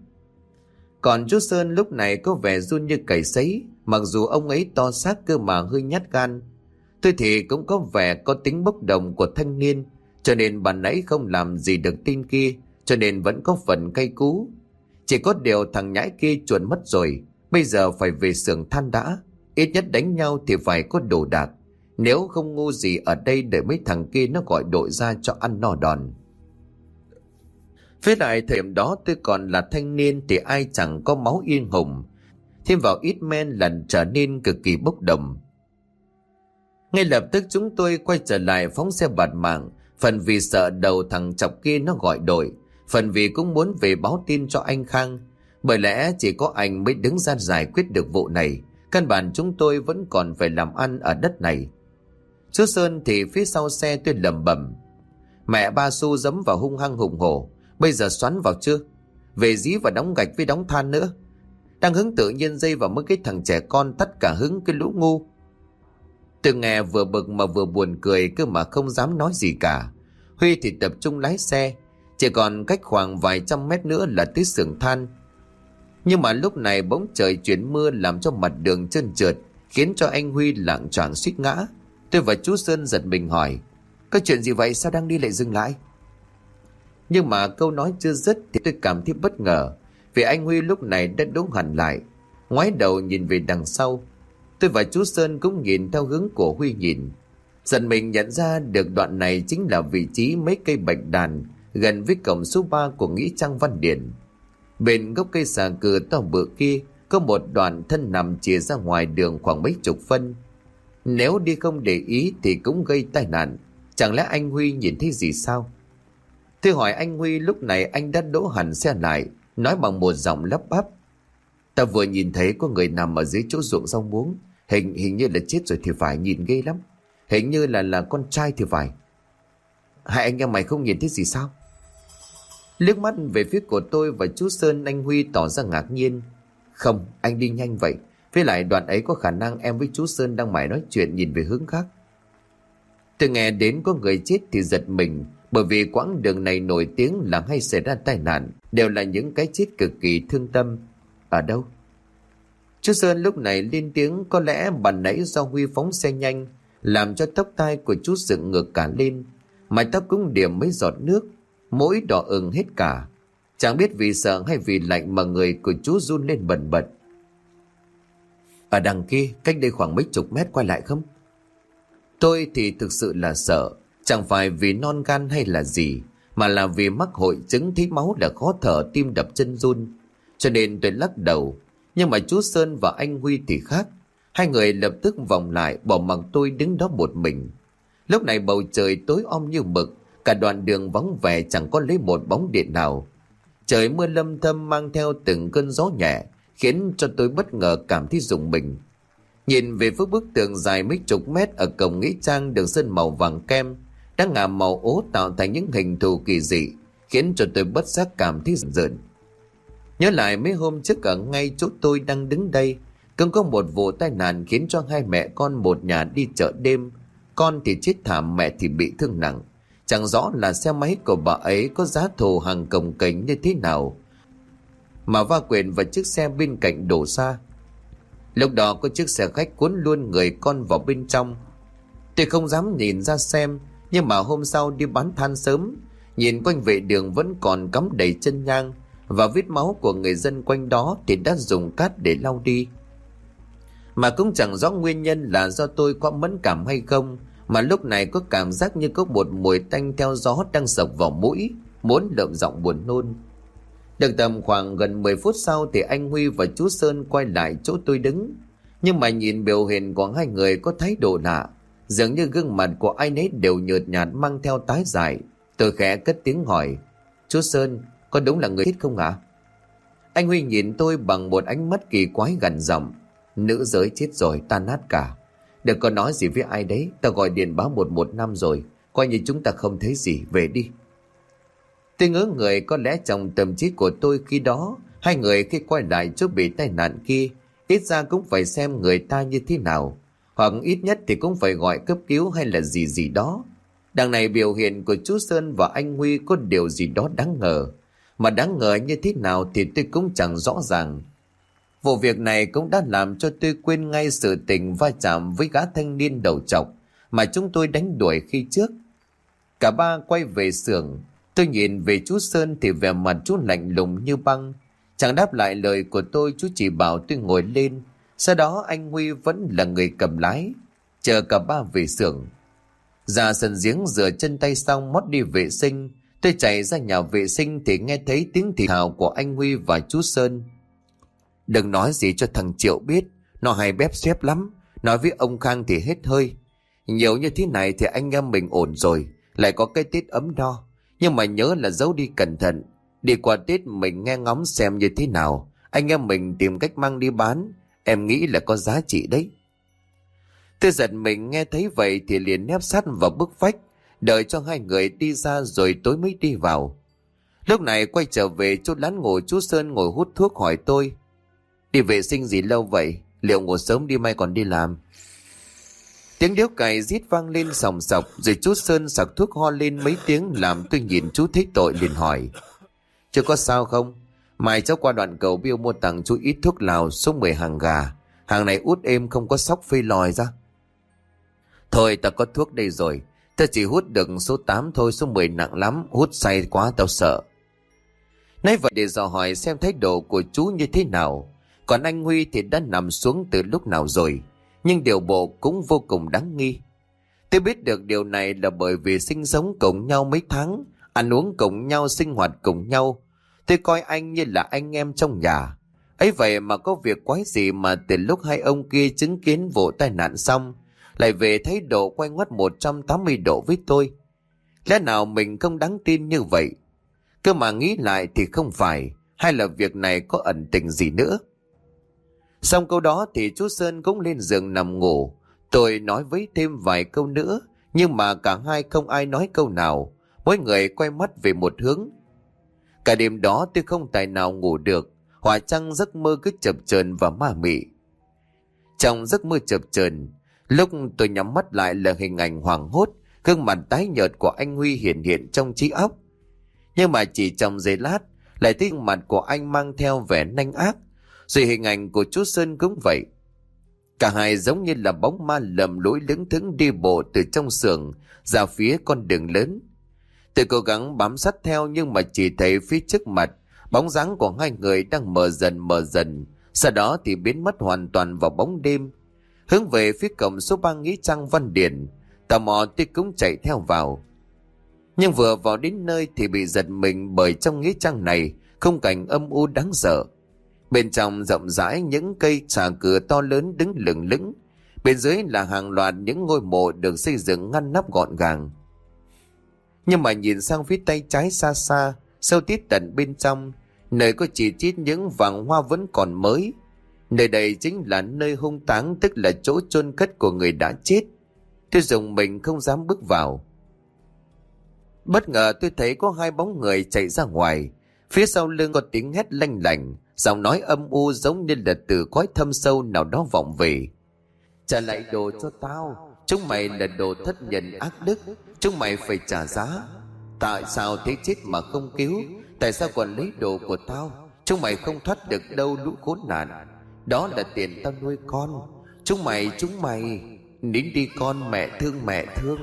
Còn chú Sơn lúc này có vẻ run như cầy sấy, mặc dù ông ấy to xác cơ mà hơi nhát gan. Tôi thì cũng có vẻ có tính bốc đồng của thanh niên, cho nên bà nãy không làm gì được tin kia, cho nên vẫn có phần cay cú. Chỉ có điều thằng nhãi kia chuồn mất rồi, bây giờ phải về xưởng than đã. Ít nhất đánh nhau thì phải có đồ đạc, nếu không ngu gì ở đây để mấy thằng kia nó gọi đội ra cho ăn no đòn. Với lại thời điểm đó tôi còn là thanh niên thì ai chẳng có máu yên hùng, thêm vào ít men lần trở nên cực kỳ bốc đồng. Ngay lập tức chúng tôi quay trở lại phóng xe bạt mạng, phần vì sợ đầu thằng chọc kia nó gọi đội, phần vì cũng muốn về báo tin cho anh Khang, bởi lẽ chỉ có anh mới đứng ra giải quyết được vụ này. Căn bản chúng tôi vẫn còn phải làm ăn ở đất này. Chú Sơn thì phía sau xe tôi lẩm bẩm, mẹ ba Su dẫm vào hung hăng hùng hổ, bây giờ xoắn vào chưa, về dí và đóng gạch với đóng than nữa. Đang hứng tự nhiên dây vào mấy cái thằng trẻ con, tất cả hứng cái lũ ngu. Tôi nghe vừa bực mà vừa buồn cười, cơ mà không dám nói gì cả. Huy thì tập trung lái xe, chỉ còn cách khoảng vài trăm mét nữa là tới xưởng than. Nhưng mà lúc này bỗng trời chuyển mưa làm cho mặt đường trơn trượt, khiến cho anh Huy lạng choạng suýt ngã. Tôi và chú Sơn giật mình hỏi, có chuyện gì vậy, sao đang đi lại dừng lại? Nhưng mà câu nói chưa dứt thì tôi cảm thấy bất ngờ, vì anh Huy lúc này đã đứng hẳn lại, ngoái đầu nhìn về đằng sau. Tôi và chú Sơn cũng nhìn theo hướng của Huy nhìn. Dần mình nhận ra được đoạn này chính là vị trí mấy cây bạch đàn gần với cổng số 3 của nghĩa trang Văn Điển. Bên gốc cây xà cừ to bự kia có một đoạn thân nằm chìa ra ngoài đường khoảng mấy chục phân. Nếu đi không để ý thì cũng gây tai nạn. Chẳng lẽ anh Huy nhìn thấy gì sao? Tôi hỏi anh Huy lúc này anh đã đỗ hẳn xe lại, nói bằng một giọng lắp bắp, ta vừa nhìn thấy có người nằm ở dưới chỗ ruộng rau muống, hình như là chết rồi thì phải, nhìn ghê lắm, hình như là con trai thì phải. Hai anh em mày không nhìn thấy gì sao? Liếc mắt về phía của tôi và chú Sơn, anh Huy tỏ ra ngạc nhiên. Không, anh đi nhanh vậy, với lại đoạn ấy có khả năng em với chú Sơn đang mải nói chuyện nhìn về hướng khác. Tôi nghe đến có người chết thì giật mình, bởi vì quãng đường này nổi tiếng là hay xảy ra tai nạn, đều là những cái chết cực kỳ thương tâm. Ở đâu? Chú Sơn lúc này lên tiếng, có lẽ bàn nãy do Huy phóng xe nhanh, làm cho tóc tai của chú dựng ngược cả lên, mái tóc cũng điểm mấy giọt nước, mũi đỏ ửng hết cả. Chẳng biết vì sợ hay vì lạnh mà người của chú run lên bần bật. Ở đằng kia, cách đây khoảng mấy chục mét, quay lại không? Tôi thì thực sự là sợ, chẳng phải vì non gan hay là gì, mà là vì mắc hội chứng thấy máu là khó thở, tim đập chân run. Cho nên tôi lắc đầu. Nhưng mà chú Sơn và anh Huy thì khác. Hai người lập tức vòng lại, bỏ mặc tôi đứng đó một mình. Lúc này bầu trời tối om như mực, cả đoạn đường vắng vẻ, chẳng có lấy một bóng điện nào. Trời mưa lâm thâm mang theo từng cơn gió nhẹ, khiến cho tôi bất ngờ cảm thấy rùng mình. Nhìn về phía bức tường dài mấy chục mét ở cổng nghĩa trang được sơn màu vàng kem, đã ngả màu ố tạo thành những hình thù kỳ dị, khiến cho tôi bất giác cảm thấy rợn. Nhớ lại mấy hôm trước ở ngay chỗ tôi đang đứng đây, cũng có một vụ tai nạn khiến cho hai mẹ con một nhà đi chợ đêm. Con thì chết thảm, mẹ thì bị thương nặng. Chẳng rõ là xe máy của bà ấy có giá thồ hàng cồng kềnh như thế nào mà va quẹt vào chiếc xe bên cạnh đổ xa. Lúc đó có chiếc xe khách cuốn luôn người con vào bên trong. Tôi không dám nhìn ra xem, nhưng mà hôm sau đi bán than sớm, nhìn quanh vệ đường vẫn còn cắm đầy chân nhang, và vết máu của người dân quanh đó thì đã dùng cát để lau đi. Mà cũng chẳng rõ nguyên nhân là do tôi quá mẫn cảm hay không, mà lúc này có cảm giác như có một mùi tanh theo gió đang sộc vào mũi, muốn lợm giọng buồn nôn. Được tầm khoảng gần 10 phút sau thì anh Huy và chú Sơn quay lại chỗ tôi đứng. Nhưng mà nhìn biểu hiện của hai người có thái độ lạ, dường như gương mặt của ai nấy đều nhợt nhạt mang theo tái dại. Tôi khẽ cất tiếng hỏi: "Chú Sơn, có đúng là người chết không ạ?" Anh Huy nhìn tôi bằng một ánh mắt kỳ quái gằn giọng: "Nữ giới chết rồi, tan nát cả. Đừng có nói gì với ai đấy, tao gọi điện báo 115 rồi, coi như chúng ta không thấy gì, về đi." Tôi ngỡ người, có lẽ trong tâm trí của tôi khi đó, hai người khi quay lại chỗ bị tai nạn kia, ít ra cũng phải xem người ta như thế nào, hoặc ít nhất thì cũng phải gọi cấp cứu hay là gì gì đó. Đằng này biểu hiện của chú Sơn và anh Huy có điều gì đó đáng ngờ, mà đáng ngờ như thế nào thì tôi cũng chẳng rõ ràng. Vụ việc này cũng đã làm cho tôi quên ngay sự tình va chạm với gã thanh niên đầu trọc mà chúng tôi đánh đuổi khi trước. Cả ba quay về xưởng. Tôi nhìn về chú Sơn thì vẻ mặt chú lạnh lùng như băng. Chẳng đáp lại lời của tôi, chú chỉ bảo tôi ngồi lên. Sau đó anh Huy vẫn là người cầm lái, chờ cả ba về xưởng. Ra sân giếng rửa chân tay xong mót đi vệ sinh, tôi chạy ra nhà vệ sinh thì nghe thấy tiếng thì thào của anh Huy và chú Sơn: "Đừng nói gì cho thằng Triệu biết, nó hay bép xép lắm. Nói với ông Khang thì hết hơi. Nhiều như thế này thì anh em mình ổn rồi, lại có cái Tết ấm no. Nhưng mà nhớ là giấu đi cẩn thận. Đi qua Tết mình nghe ngóng xem như thế nào, anh em mình tìm cách mang đi bán. Em nghĩ là có giá trị đấy." Tôi giật mình nghe thấy vậy thì liền nép sát vào bức vách, đợi cho hai người đi ra rồi tối mới đi vào. Lúc này quay trở về chỗ lán ngồi, chú Sơn ngồi hút thuốc hỏi tôi: "Đi vệ sinh gì lâu vậy? Liệu ngủ sớm đi mai còn đi làm?" Tiếng điếu cày rít vang lên sòng sọc, rồi chú Sơn sặc thuốc ho lên mấy tiếng làm tôi nhìn chú thấy tội liền hỏi: "Chưa có sao không? Mai cháu qua đoạn cầu Biêu mua tặng chú ít thuốc lào số 10 hàng gà. Hàng này út êm không có sóc phê lòi ra." "Thôi tao có thuốc đây rồi. Tao chỉ hút được số 8 thôi, số 10 nặng lắm, hút say quá tao sợ." Nói vậy để dò hỏi xem thái độ của chú như thế nào. Còn anh Huy thì đã nằm xuống từ lúc nào rồi, nhưng điều bộ cũng vô cùng đáng nghi. Tôi biết được điều này là bởi vì sinh sống cùng nhau mấy tháng, ăn uống cùng nhau, sinh hoạt cùng nhau. Tôi coi anh như là anh em trong nhà. Ấy vậy mà có việc quái gì mà từ lúc hai ông kia chứng kiến vụ tai nạn xong, lại về thái độ quay ngoắt 180 độ với tôi. Lẽ nào mình không đáng tin như vậy? Cơ mà nghĩ lại thì không phải, hay là việc này có ẩn tình gì nữa. Xong câu đó thì chú Sơn cũng lên giường nằm ngủ. Tôi nói với thêm vài câu nữa, nhưng mà cả hai không ai nói câu nào, mỗi người quay mắt về một hướng. Cả đêm đó tôi không tài nào ngủ được, hỏa trăng giấc mơ cứ chập chờn và ma mị. Trong giấc mơ chập chờn, lúc tôi nhắm mắt lại là hình ảnh hoảng hốt, gương mặt tái nhợt của anh Huy hiện hiện trong trí óc. Nhưng mà chỉ trong giây lát, lại thấy mặt của anh mang theo vẻ nanh ác, rồi hình ảnh của chú Sơn cũng vậy. Cả hai giống như là bóng ma lầm lũi lững thững đi bộ từ trong xưởng ra phía con đường lớn. Tôi cố gắng bám sát theo nhưng mà chỉ thấy phía trước mặt, bóng dáng của hai người đang mờ dần, sau đó thì biến mất hoàn toàn vào bóng đêm. Hướng về phía cổng số 3 nghĩa trang Văn Điển, tò mò tôi cũng chạy theo vào. Nhưng vừa vào đến nơi thì bị giật mình bởi trong nghĩa trang này khung cảnh âm u đáng sợ. Bên trong rộng rãi những cây xà cửa to lớn đứng lừng lững, bên dưới là hàng loạt những ngôi mộ được xây dựng ngăn nắp gọn gàng. Nhưng mà nhìn sang phía tay trái xa xa, sâu tít tận bên trong, nơi có chỉ chít những vàng hoa vẫn còn mới. Nơi đây chính là nơi hung táng, tức là chỗ chôn cất của người đã chết. Tôi dùng mình không dám bước vào. Bất ngờ tôi thấy có hai bóng người chạy ra ngoài. Phía sau lưng có tiếng hét lanh lảnh, giọng nói âm u giống như là từ cõi thâm sâu nào đó vọng về. Trả lại đồ cho tao, chúng mày là đồ thất nhân ác đức, chúng mày phải trả giá. Tại sao thế chết mà không cứu? Tại sao còn lấy đồ của tao? Chúng mày không thoát được đâu lũ khốn nạn. Đó là tiền tao nuôi con. Chúng mày nín đi con, mẹ thương.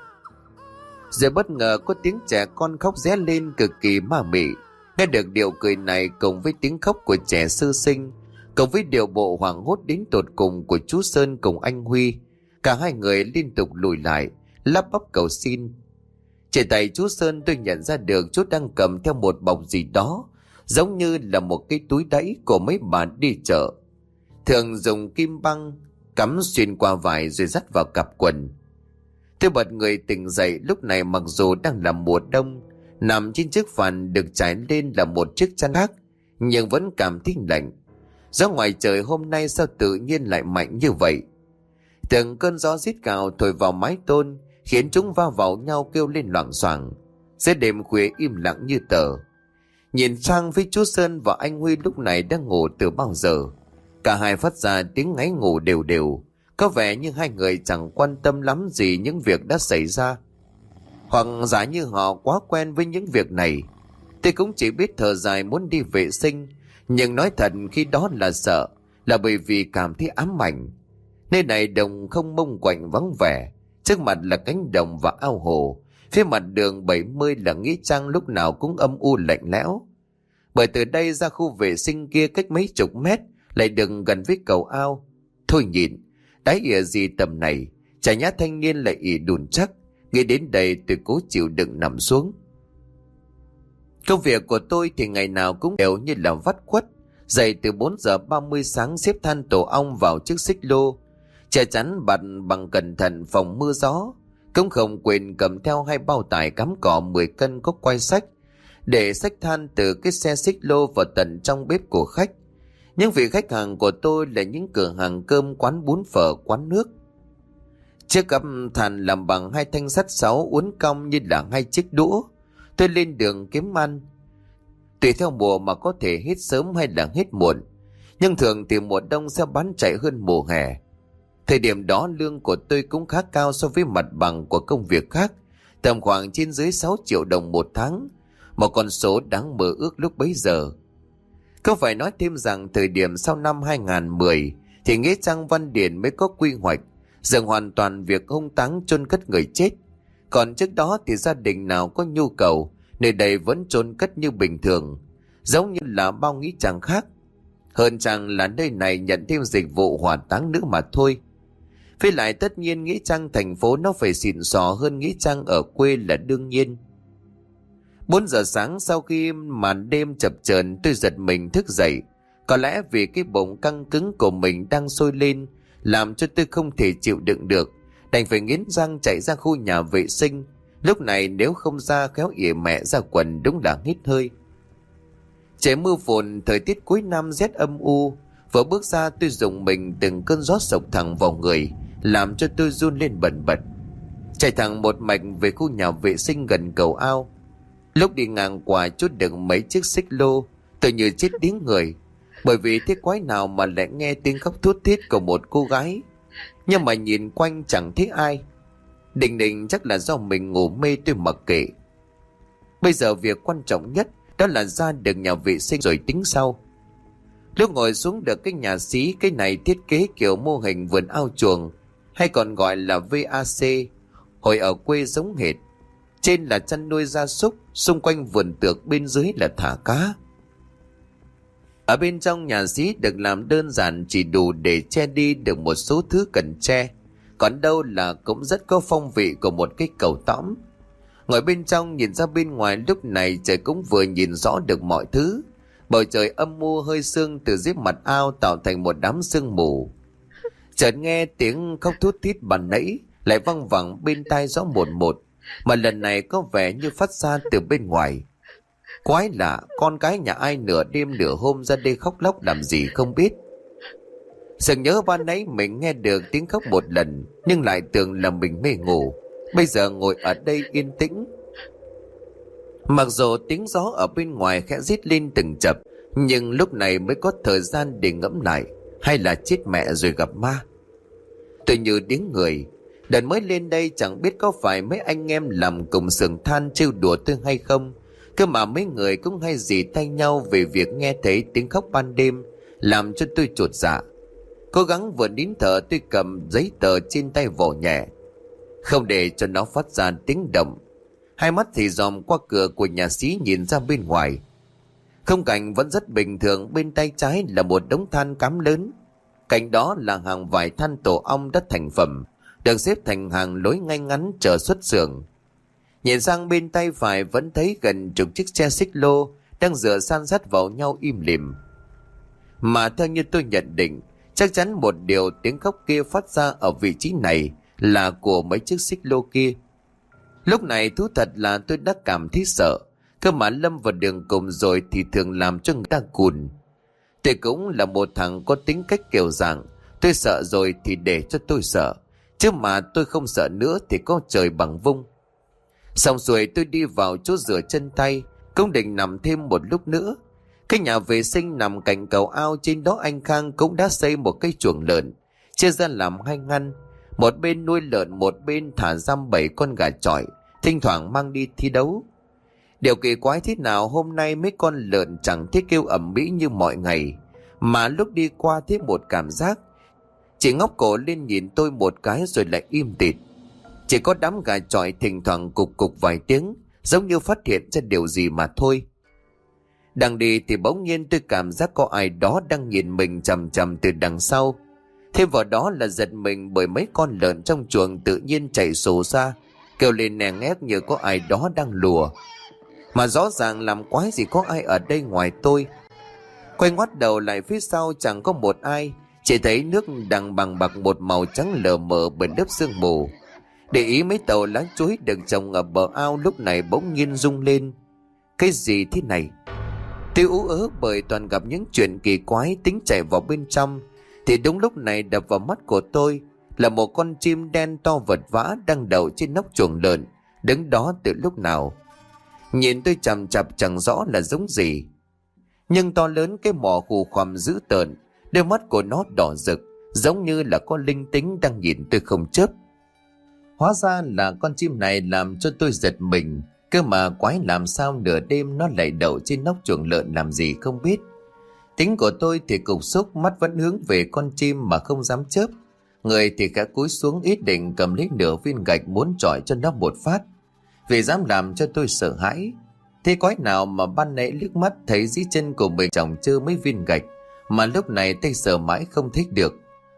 Rồi bất ngờ có tiếng trẻ con khóc ré lên cực kỳ ma mị. Nghe được điệu cười này cùng với tiếng khóc của trẻ sơ sinh, cùng với điệu bộ hoảng hốt đến tột cùng của chú Sơn cùng anh Huy, cả hai người liên tục lùi lại, lắp bắp cầu xin. Trên tay chú Sơn tôi nhận ra được chú đang cầm theo một bọc gì đó, giống như là một cái túi đẫy của mấy bà đi chợ, thường dùng kim băng cắm xuyên qua vải rồi dắt vào cặp quần. Tôi bật người tỉnh dậy. Lúc này mặc dù đang là mùa đông, nằm trên chiếc phản được trải lên là một chiếc chăn khác, nhưng vẫn cảm thấy lạnh. Gió ngoài trời hôm nay sao tự nhiên lại mạnh như vậy? Từng cơn gió rít gào thổi vào mái tôn, khiến chúng va vào nhau kêu lên loảng xoảng. Giữa đêm khuya im lặng như tờ. Nhìn sang phía chú Sơn và anh Huy lúc này đang ngủ từ bao giờ. Cả hai phát ra tiếng ngáy ngủ đều đều, có vẻ như hai người chẳng quan tâm lắm gì những việc đã xảy ra, hoặc giả như họ quá quen với những việc này. Tôi cũng chỉ biết thở dài muốn đi vệ sinh, nhưng nói thật khi đó là sợ, là bởi vì cảm thấy ám ảnh. Nơi này đồng không mông quạnh vắng vẻ, trước mặt là cánh đồng và ao hồ, phía mặt đường 70 là nghĩa trang lúc nào cũng âm u lạnh lẽo. Bởi từ đây ra khu vệ sinh kia cách mấy chục mét lại đừng gần với cầu ao. Thôi nhịn, đáy ỉa gì tầm này, chả nhã thanh niên lại ỉ đùn chắc. Nghĩ đến đây tôi cố chịu đựng nằm xuống. Công việc của tôi thì ngày nào cũng đều như là vắt quất. Dậy từ 4 giờ 30 sáng xếp than tổ ong vào chiếc xích lô, che chắn bạt bằng cẩn thận phòng mưa gió. Cũng không quên cầm theo 2 bao tải cắm cỏ 10 cân có quai sách, để xách than từ cái xe xích lô vào tận trong bếp của khách. Những vị khách hàng của tôi là những cửa hàng cơm, quán bún phở, quán nước. Chiếc gắp than làm bằng 2 thanh sắt 6 uốn cong như là 2 chiếc đũa. Tôi lên đường kiếm ăn. Tùy theo mùa mà có thể hết sớm hay là hết muộn, nhưng thường thì mùa đông sẽ bán chạy hơn mùa hè. Thời điểm đó lương của tôi cũng khá cao so với mặt bằng của công việc khác, tầm khoảng trên dưới 6 triệu đồng một tháng, một con số đáng mơ ước lúc bấy giờ. Không phải nói thêm rằng thời điểm sau năm 2010 thì nghĩa trang Văn Điển mới có quy hoạch dừng hoàn toàn việc hung táng chôn cất người chết. Còn trước đó thì gia đình nào có nhu cầu, nơi đây vẫn chôn cất như bình thường, giống như là bao nghĩa trang khác. Hơn chẳng là nơi này nhận thêm dịch vụ hỏa táng nữa mà thôi. Với lại tất nhiên nghĩa trang thành phố nó phải xịn sò hơn nghĩa trang ở quê là đương nhiên. 4 giờ sáng sau khi màn đêm chập chờn, tôi giật mình thức dậy. Có lẽ vì cái bụng căng cứng của mình đang sôi lên làm cho tôi không thể chịu đựng được, đành phải nghiến răng chạy ra khu nhà vệ sinh. Lúc này nếu không ra khéo ỉa mẹ ra quần đúng là hít hơi. Trời mưa phùn, thời tiết cuối năm rét âm u. Vừa bước ra tôi dùng mình từng cơn gió sộc thẳng vào người, làm cho tôi run lên bần bật. Chạy thẳng một mạch về khu nhà vệ sinh gần cầu ao. Lúc đi ngang qua chút đựng mấy chiếc xích lô, tôi như chết điếng người, bởi vì thế quái nào mà lại nghe tiếng khóc thút thít của một cô gái, nhưng mà nhìn quanh chẳng thấy ai. Định chắc là do mình ngủ mê, tôi mặc kệ. Bây giờ việc quan trọng nhất đó là ra được nhà vệ sinh rồi tính sau. Lúc ngồi xuống được cái nhà xí, cái này thiết kế kiểu mô hình vườn ao chuồng, hay còn gọi là VAC, hồi ở quê giống hệt. Trên là chăn nuôi gia súc, xung quanh vườn tược, bên dưới là thả cá. Ở bên trong nhà xí được làm đơn giản, chỉ đủ để che đi được một số thứ cần che, còn đâu là cũng rất có phong vị của một cái cầu tõm. Ngồi bên trong nhìn ra bên ngoài lúc này trời cũng vừa nhìn rõ được mọi thứ. Bầu trời âm u hơi sương từ dưới mặt ao tạo thành một đám sương mù. Chợt nghe tiếng khóc thút thít ban nãy lại văng vẳng bên tai rõ một, mà lần này có vẻ như phát ra từ bên ngoài. Quái lạ, con cái nhà ai nửa đêm nửa hôm ra đây khóc lóc làm gì không biết. Sực nhớ ban nãy mình nghe được tiếng khóc một lần, nhưng lại tưởng là mình mê ngủ. Bây giờ ngồi ở đây yên tĩnh, Mặc dù tiếng gió ở bên ngoài khẽ rít lên từng chập, nhưng lúc này mới có thời gian để ngẫm lại, hay là chết mẹ rồi gặp ma. Tôi như điếng người. Đợt mới lên đây chẳng biết có phải mấy anh em làm cùng xưởng than trêu đùa tôi hay không, cơ mà mấy người cũng hay dì tay nhau về việc nghe thấy tiếng khóc ban đêm, làm cho tôi chột dạ. Cố gắng vừa nín thở, tôi cầm giấy tờ trên tay vỗ nhẹ, không để cho nó phát ra tiếng động. Hai mắt thì dòm qua cửa của nhà xí nhìn ra bên ngoài. Khung cảnh vẫn rất bình thường. Bên tay trái là một đống than cám lớn, cạnh đó là hàng vải than tổ ong đất thành phẩm, được xếp thành hàng lối ngay ngắn chờ xuất xưởng. Nhìn sang bên tay phải vẫn thấy gần chục chiếc xe xích lô đang dựa san sát vào nhau im lìm. Mà theo như tôi nhận định, chắc chắn một điều tiếng khóc kia phát ra ở vị trí này là của mấy chiếc xích lô kia. Lúc này thú thật là tôi đã cảm thấy sợ, cơ mà lâm vào đường cùng rồi thì thường làm cho người ta cùn. Tôi cũng là một thằng có tính cách kiểu dạng, tôi sợ rồi thì để cho tôi sợ, chứ mà tôi không sợ nữa thì có trời bằng vung. Xong rồi tôi đi vào chỗ rửa chân tay, cũng định nằm thêm một lúc nữa. Cái nhà vệ sinh nằm cạnh cầu ao, trên đó anh Khang cũng đã xây một cái chuồng lợn, chia ra làm hai ngăn. Một bên nuôi lợn, một bên thả giam 7 con gà chọi, thỉnh thoảng mang đi thi đấu. Điều kỳ quái thế nào hôm nay mấy con lợn chẳng thích kêu ầm ĩ như mọi ngày, mà lúc đi qua thấy một cảm giác. Chỉ ngóc cổ lên nhìn tôi một cái rồi lại im tịt. Chỉ có đám gà chọi thỉnh thoảng cục cục vài tiếng, giống như phát hiện ra điều gì mà thôi. Đang đi thì bỗng nhiên tôi cảm giác có ai đó đang nhìn mình chằm chằm từ đằng sau. Thêm vào đó là giật mình bởi mấy con lợn trong chuồng tự nhiên chạy sổ ra, kêu lên nè ngét như có ai đó đang lùa. Mà rõ ràng làm quái gì có ai ở đây ngoài tôi. Quay ngoắt đầu lại phía sau chẳng có một ai, chỉ thấy nước đang bằng bạc một màu trắng lờ mờ bởi lớp sương mù. Để ý mấy tàu lá chuối được trồng ở bờ ao lúc này bỗng nhiên rung lên. Cái gì thế này? Tôi ú ớ bởi toàn gặp những chuyện kỳ quái, tính chạy vào bên trong. Thì đúng lúc này đập vào mắt của tôi là một con chim đen to vật vã đang đậu trên nóc chuồng lợn, đứng đó từ lúc nào. Nhìn tôi chằm chặp chẳng rõ là giống gì, nhưng to lớn cái mỏ khù khoằm dữ tợn, đôi mắt của nó đỏ rực, giống như là có linh tính đang nhìn tôi không chớp. Hóa ra là con chim này làm cho tôi giật mình, cơ mà quái làm sao nửa đêm nó lại đậu trên nóc chuồng lợn làm gì không biết. Tính của tôi thì cục xúc, mắt vẫn hướng về con chim mà không dám chớp. Người thì khẽ cúi xuống ý định cầm lấy nửa viên gạch muốn chọi cho nó một phát, vì dám làm cho tôi sợ hãi. Thế quái nào mà ban nãy liếc mắt thấy dưới chân của mình chồng chơ mấy viên gạch, mà lúc này tay sờ mãi không thích được.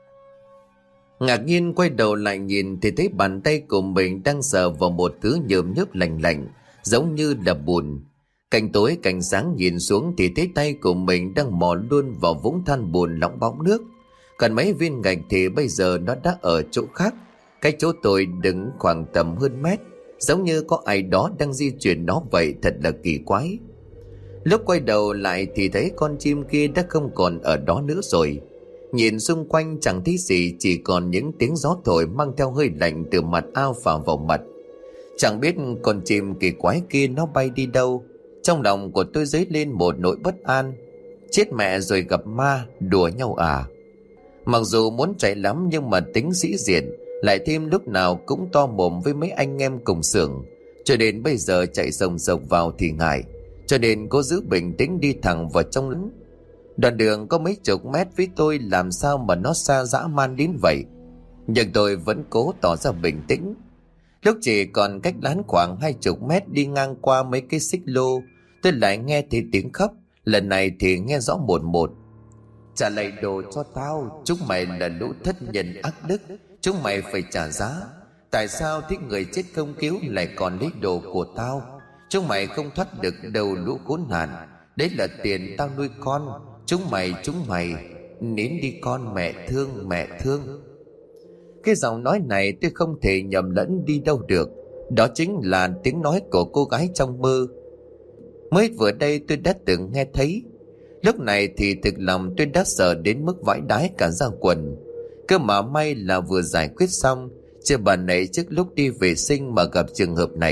Ngạc nhiên quay đầu lại nhìn thì thấy bàn tay của mình đang sờ vào một thứ nhờm nhớp lạnh lạnh, giống như là bùn. Cạnh tối cạnh sáng nhìn xuống thì thấy tay của mình đang mò luôn vào vũng than bùn lỏng bóng nước. Còn mấy viên gạch thì bây giờ nó đã ở chỗ khác, cái chỗ tôi đứng khoảng tầm hơn mét, giống như có ai đó đang di chuyển nó vậy, thật là kỳ quái. Lúc quay đầu lại thì thấy con chim kia đã không còn ở đó nữa rồi. Nhìn xung quanh chẳng thấy gì, chỉ còn những tiếng gió thổi mang theo hơi lạnh từ mặt ao phả vào mặt. Chẳng biết con chim kỳ quái kia nó bay đi đâu. Trong lòng của tôi dấy lên một nỗi bất an. Chết mẹ rồi gặp ma, đùa nhau à? Mặc dù muốn chạy lắm nhưng mà tính sĩ diện, lại thêm lúc nào cũng to mồm với mấy anh em cùng xưởng, cho đến bây giờ chạy sồng sộc vào thì ngại, cho nên cố giữ bình tĩnh đi thẳng vào trong lũng. Đoạn đường có mấy chục mét với tôi, làm sao mà nó xa dã man đến vậy? Nhưng tôi vẫn cố tỏ ra bình tĩnh. Lúc chỉ còn cách lán khoảng 20 mét đi ngang qua mấy cái xích lô, tôi lại nghe thấy tiếng khóc, lần này thì nghe rõ một một. Trả lại đồ cho tao, chúng mày là lũ thất nhân ác đức, chúng mày phải trả giá. Tại sao thích người chết không cứu lại còn lấy đồ của tao? Chúng mày không thoát được đầu lũ khốn nạn, đấy là tiền tao nuôi con. Chúng mày nín đi con, mẹ thương. Cái giọng nói này tôi không thể nhầm lẫn đi đâu được, đó chính là tiếng nói của cô gái trong mơ. Mới vừa đây tôi đã từng nghe thấy. Lúc này thì thực lòng tôi đã sợ đến mức vãi đái cả da quần. Cơ mà may là vừa giải quyết xong, chứ bà nãy trước lúc đi vệ sinh mà gặp trường hợp này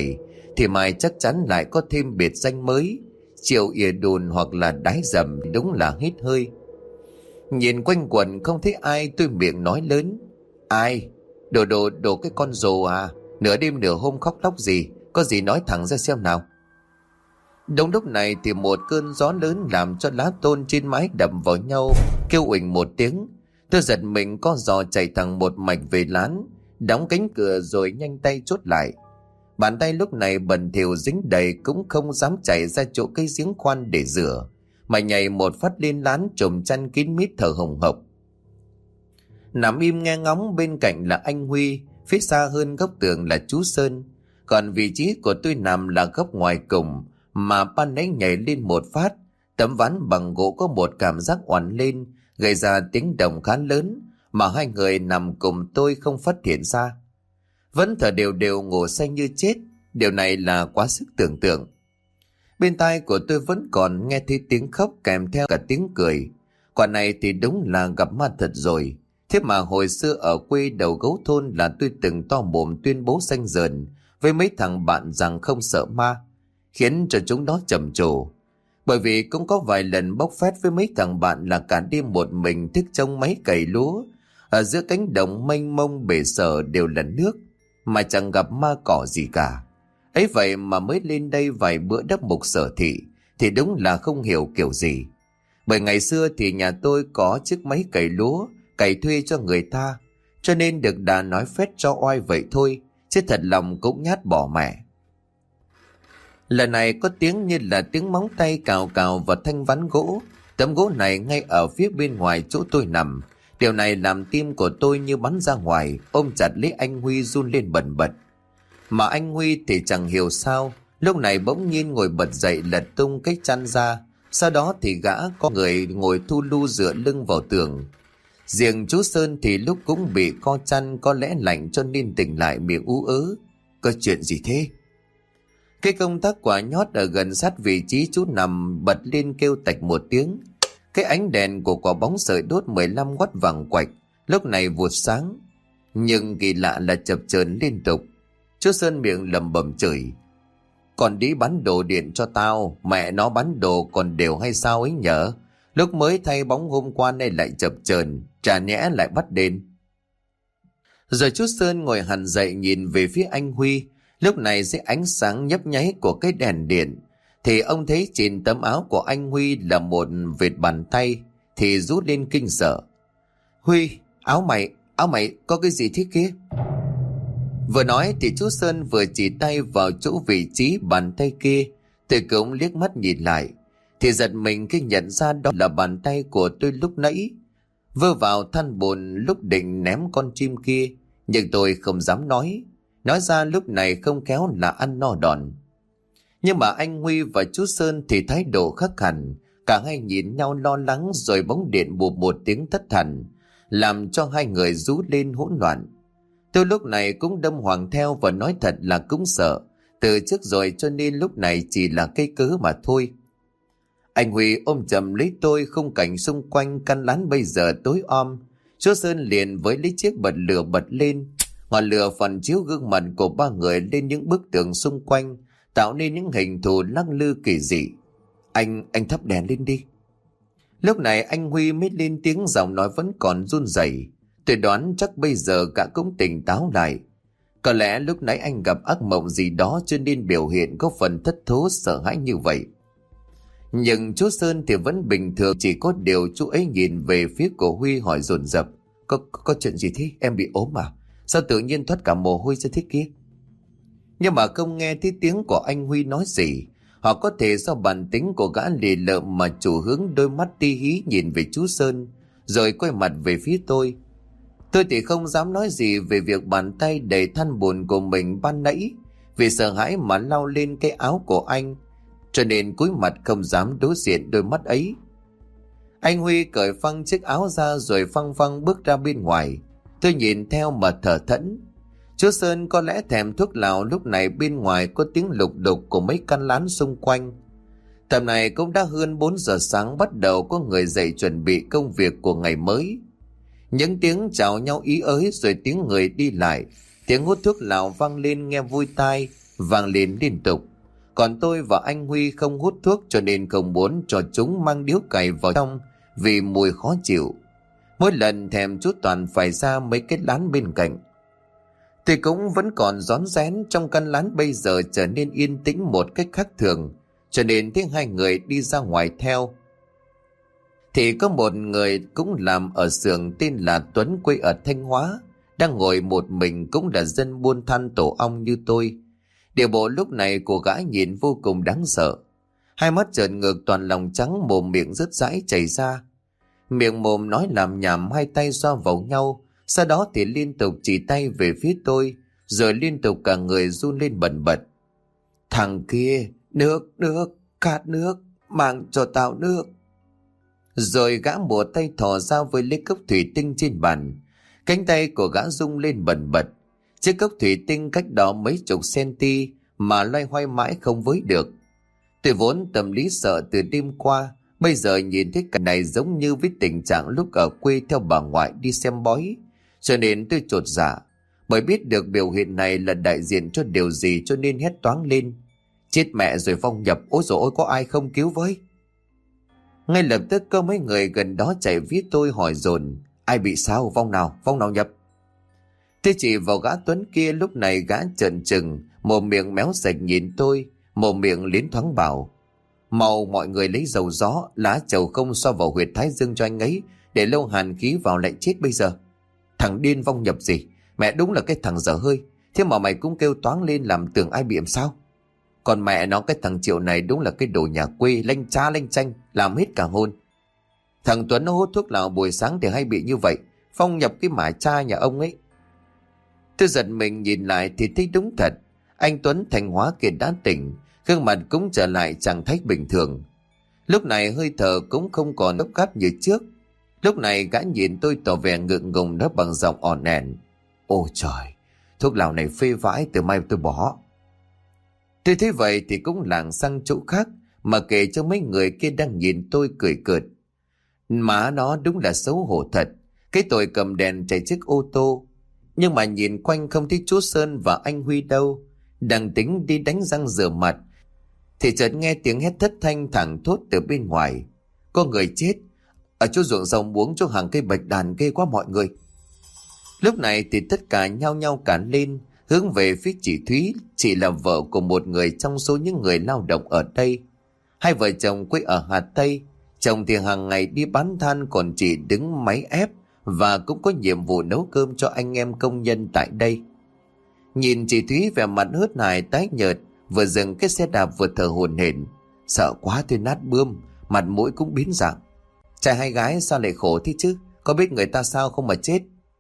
thì mai chắc chắn lại có thêm biệt danh mới, Triệu ỉa đùn hoặc là đái dầm. Đúng là hết hơi. Nhìn quanh quẩn không thấy ai, tôi miệng nói lớn: Ai? Đồ cái con rồ à? Nửa đêm nửa hôm khóc lóc gì? Có gì nói thẳng ra xem nào. Đúng lúc này thì một cơn gió lớn làm cho lá tôn trên mái đập vào nhau, kêu uỳnh một tiếng. Tôi giật mình co giò chạy thẳng một mạch về lán, đóng cánh cửa rồi nhanh tay chốt lại. Bàn tay lúc này bẩn thỉu dính đầy, cũng không dám chạy ra chỗ cây giếng khoan để rửa, mà nhảy một phát lên lán, trùm chăn kín mít thở hồng hộc. Nằm im nghe ngóng, bên cạnh là anh Huy, phía xa hơn góc tường là chú Sơn, còn vị trí của tôi nằm là góc ngoài cùng, mà ban nãy nhảy lên một phát, tấm ván bằng gỗ có một cảm giác oằn lên, gây ra tiếng động khá lớn, mà hai người nằm cùng tôi không phát hiện ra. Vẫn thở đều đều ngủ say như chết. Điều này là quá sức tưởng tượng. Bên tai của tôi vẫn còn nghe thấy tiếng khóc kèm theo cả tiếng cười. Quả này thì đúng là gặp ma thật rồi. Thế mà hồi xưa ở quê đầu gấu thôn là tôi từng to mồm tuyên bố xanh dờn với mấy thằng bạn rằng không sợ ma, khiến cho chúng nó trầm trồ. Bởi vì cũng có vài lần bốc phét với mấy thằng bạn là cả đêm một mình thức trông máy cày lúa ở giữa cánh đồng mênh mông, bể sở đều là nước, mà chẳng gặp ma cỏ gì cả. Ấy vậy mà mới lên đây vài bữa đắp mục sở thị thì đúng là không hiểu kiểu gì. Bởi ngày xưa thì nhà tôi có chiếc máy cày lúa, cày thuê cho người ta, cho nên được đà nói phét cho oai vậy thôi, chứ thật lòng cũng nhát bỏ mẹ. Lần này có tiếng như là tiếng móng tay cào cào vào thanh ván gỗ. Tấm gỗ này ngay ở phía bên ngoài chỗ tôi nằm. Điều này làm tim của tôi như bắn ra ngoài, ôm chặt lấy anh Huy run lên bần bật. Mà anh Huy thì chẳng hiểu sao, lúc này bỗng nhiên ngồi bật dậy, lật tung cái chăn ra. Sau đó thì gã có người ngồi thu lu dựa lưng vào tường. Riêng chú Sơn thì lúc cũng bị co chăn, có lẽ lạnh cho nên tỉnh lại miệng ú ớ. Có chuyện gì thế? Cái công tắc quả nhót ở gần sát vị trí chú nằm bật lên kêu tạch một tiếng. Cái ánh đèn của quả bóng sợi đốt 15W vàng quạch lúc này vụt sáng, nhưng kỳ lạ là chập chờn liên tục. Chú Sơn miệng lẩm bẩm chửi: Còn đi bán đồ điện cho tao, mẹ nó bán đồ còn đều hay sao ấy nhở? Lúc mới thay bóng hôm qua nay lại chập chờn, chả nhẽ lại bắt đền. Rồi chú Sơn ngồi hẳn dậy nhìn về phía anh Huy. Lúc này dưới ánh sáng nhấp nháy của cái đèn điện thì ông thấy trên tấm áo của anh Huy là một vệt bàn tay, thì rút lên kinh sợ: Huy, áo mày có cái gì thế kia? Vừa nói thì chú Sơn vừa chỉ tay vào chỗ vị trí bàn tay kia. Tôi cũng liếc mắt nhìn lại thì giật mình khi nhận ra đó là bàn tay của tôi lúc nãy vơ vào than bùn lúc định ném con chim kia. Nhưng tôi không dám nói ra lúc này không khéo là ăn no đòn. Nhưng mà anh Huy và chú Sơn thì thái độ khác hẳn. Cả hai nhìn nhau lo lắng, rồi bóng điện bụp một tiếng thất thần, làm cho hai người rú lên hỗn loạn. Tôi lúc này cũng đâm hoàng theo và nói thật là cũng sợ từ trước rồi, cho nên lúc này chỉ là cây cớ mà thôi. Anh Huy ôm chầm lấy tôi, khung cảnh xung quanh căn lán bây giờ tối om. Chú Sơn liền với lấy chiếc bật lửa bật lên. Ngọn lửa phản chiếu gương mặt của ba người lên những bức tường xung quanh, tạo nên những hình thù lắc lư kỳ dị. Anh thắp đèn lên đi. Lúc này anh Huy mới lên tiếng, giọng nói vẫn còn run rẩy. Tôi đoán chắc bây giờ cả cũng tỉnh táo lại. Có lẽ lúc nãy anh gặp ác mộng gì đó cho nên biểu hiện có phần thất thố sợ hãi như vậy. Nhưng chú Sơn thì vẫn bình thường, chỉ có điều chú ấy nhìn về phía của Huy hỏi dồn dập: Có chuyện gì thế? Em bị ốm à? Sao tự nhiên thoát cả mồ hôi ra thế kia? Nhưng mà không nghe thấy tiếng của anh Huy nói gì. Hoặc có thể do bản tính của gã lì lợm mà chủ hướng đôi mắt ti hí nhìn về chú Sơn, rồi quay mặt về phía tôi. Tôi thì không dám nói gì về việc bàn tay đầy than bùn của mình ban nãy, vì sợ hãi mà lau lên cái áo của anh, cho nên cúi mặt không dám đối diện đôi mắt ấy. Anh Huy cởi phăng chiếc áo ra rồi phăng phăng bước ra bên ngoài. Tôi nhìn theo mà thở thẫn. Chú Sơn có lẽ thèm thuốc lào, lúc này bên ngoài có tiếng lục đục của mấy căn lán xung quanh. Tầm này cũng đã hơn 4 giờ sáng, bắt đầu có người dậy chuẩn bị công việc của ngày mới. Những tiếng chào nhau ý ới, rồi tiếng người đi lại, tiếng hút thuốc lào vang lên nghe vui tai, vang lên liên tục. Còn tôi và anh Huy không hút thuốc cho nên không muốn cho chúng mang điếu cày vào trong vì mùi khó chịu. Mỗi lần thèm chút toàn phải ra mấy cái lán bên cạnh. Thì cũng vẫn còn rón rén, trong căn lán bây giờ trở nên yên tĩnh một cách khác thường, cho nên thấy hai người đi ra ngoài theo. Thì có một người cũng làm ở xưởng tên là Tuấn, quê ở Thanh Hóa, đang ngồi một mình, cũng là dân buôn than tổ ong như tôi. Điệu bộ lúc này của gã nhìn vô cùng đáng sợ. Hai mắt trợn ngược, toàn lòng trắng, mồm miệng rớt rãi chảy ra. Miệng mồm nói làm nhảm, hai tay xoa vào nhau, sau đó thì liên tục chỉ tay về phía tôi, rồi liên tục cả người run lên bần bật. Thằng kia, nước, khát nước, mang cho tao nước. Rồi gã mùa tay thò ra với lấy cốc thủy tinh trên bàn. Cánh tay của gã rung lên bần bật. Chiếc cốc thủy tinh cách đó mấy chục centi mà loay hoay mãi không với được. Tôi vốn tâm lý sợ từ đêm qua, bây giờ nhìn thấy cảnh này giống như với tình trạng lúc ở quê theo bà ngoại đi xem bói, cho nên tôi chột dạ. Bởi biết được biểu hiện này là đại diện cho điều gì cho nên hét toáng lên. Chết mẹ rồi, Phong nhập, ôi dồi ôi, có ai không cứu với? Ngay lập tức có mấy người gần đó chạy phía tôi hỏi dồn: ai bị sao? Vong nào nhập? Tôi chỉ vào gã Tuấn kia. Lúc này gã trợn trừng, mồm miệng méo sạch nhìn tôi, mồm miệng liến thoáng bảo: mau mọi người lấy dầu gió, lá trầu không xoa vào huyệt thái dương cho anh ấy, để lâu hàn khí vào lại chết bây giờ. Thằng điên Vong nhập gì? Mẹ đúng là cái thằng dở hơi. Thế mà mày cũng kêu toáng lên làm tưởng ai bị làm sao? Còn mẹ nó, cái thằng Triệu này đúng là cái đồ nhà quê, lanh cha lanh chanh, làm hết cả hồn. Thằng Tuấn nó hút thuốc lào buổi sáng thì hay bị như vậy. Phong nhập cái mả cha nhà ông ấy. Tôi giật mình nhìn lại thì thấy đúng thật. Anh Tuấn Thanh Hóa kia đã tỉnh, gương mặt cũng trở lại trạng thái bình thường. Lúc này hơi thở cũng không còn gấp gáp như trước. Lúc này gã nhìn tôi tỏ vẻ ngượng ngùng, nói bằng giọng ỏn ẻn: ôi trời, thuốc lào này phê vãi, từ mai tôi bỏ. Tôi thấy vậy thì cũng lảng sang chỗ khác, mà kể cho mấy người kia đang nhìn tôi cười cợt. Má nó đúng là xấu hổ thật. Cái tội cầm đèn chạy chiếc ô tô, nhưng mà nhìn quanh không thấy chú Sơn và anh Huy đâu. Đang tính đi đánh răng rửa mặt thì chợt nghe tiếng hét thất thanh thẳng thốt từ bên ngoài: có người chết ở chỗ ruộng rau muống, chỗ hàng cây bạch đàn, ghê quá mọi người. Lúc này thì tất cả nhao nhao cản lên, hướng về phía chị Thúy. Chị là vợ của một người trong số những người lao động ở đây. Hai vợ chồng quê ở Hà Tây. Chồng thì hàng ngày đi bán than, còn chị đứng máy ép và cũng có nhiệm vụ nấu cơm cho anh em công nhân tại đây. Nhìn chị Thúy vẻ mặt hớt hải tái nhợt, vừa dừng cái xe đạp vừa thở hổn hển: sợ quá tôi nát bươm, mặt mũi cũng biến dạng. Trai hay gái sao lại khổ thế chứ? Có biết người ta sao không mà chết?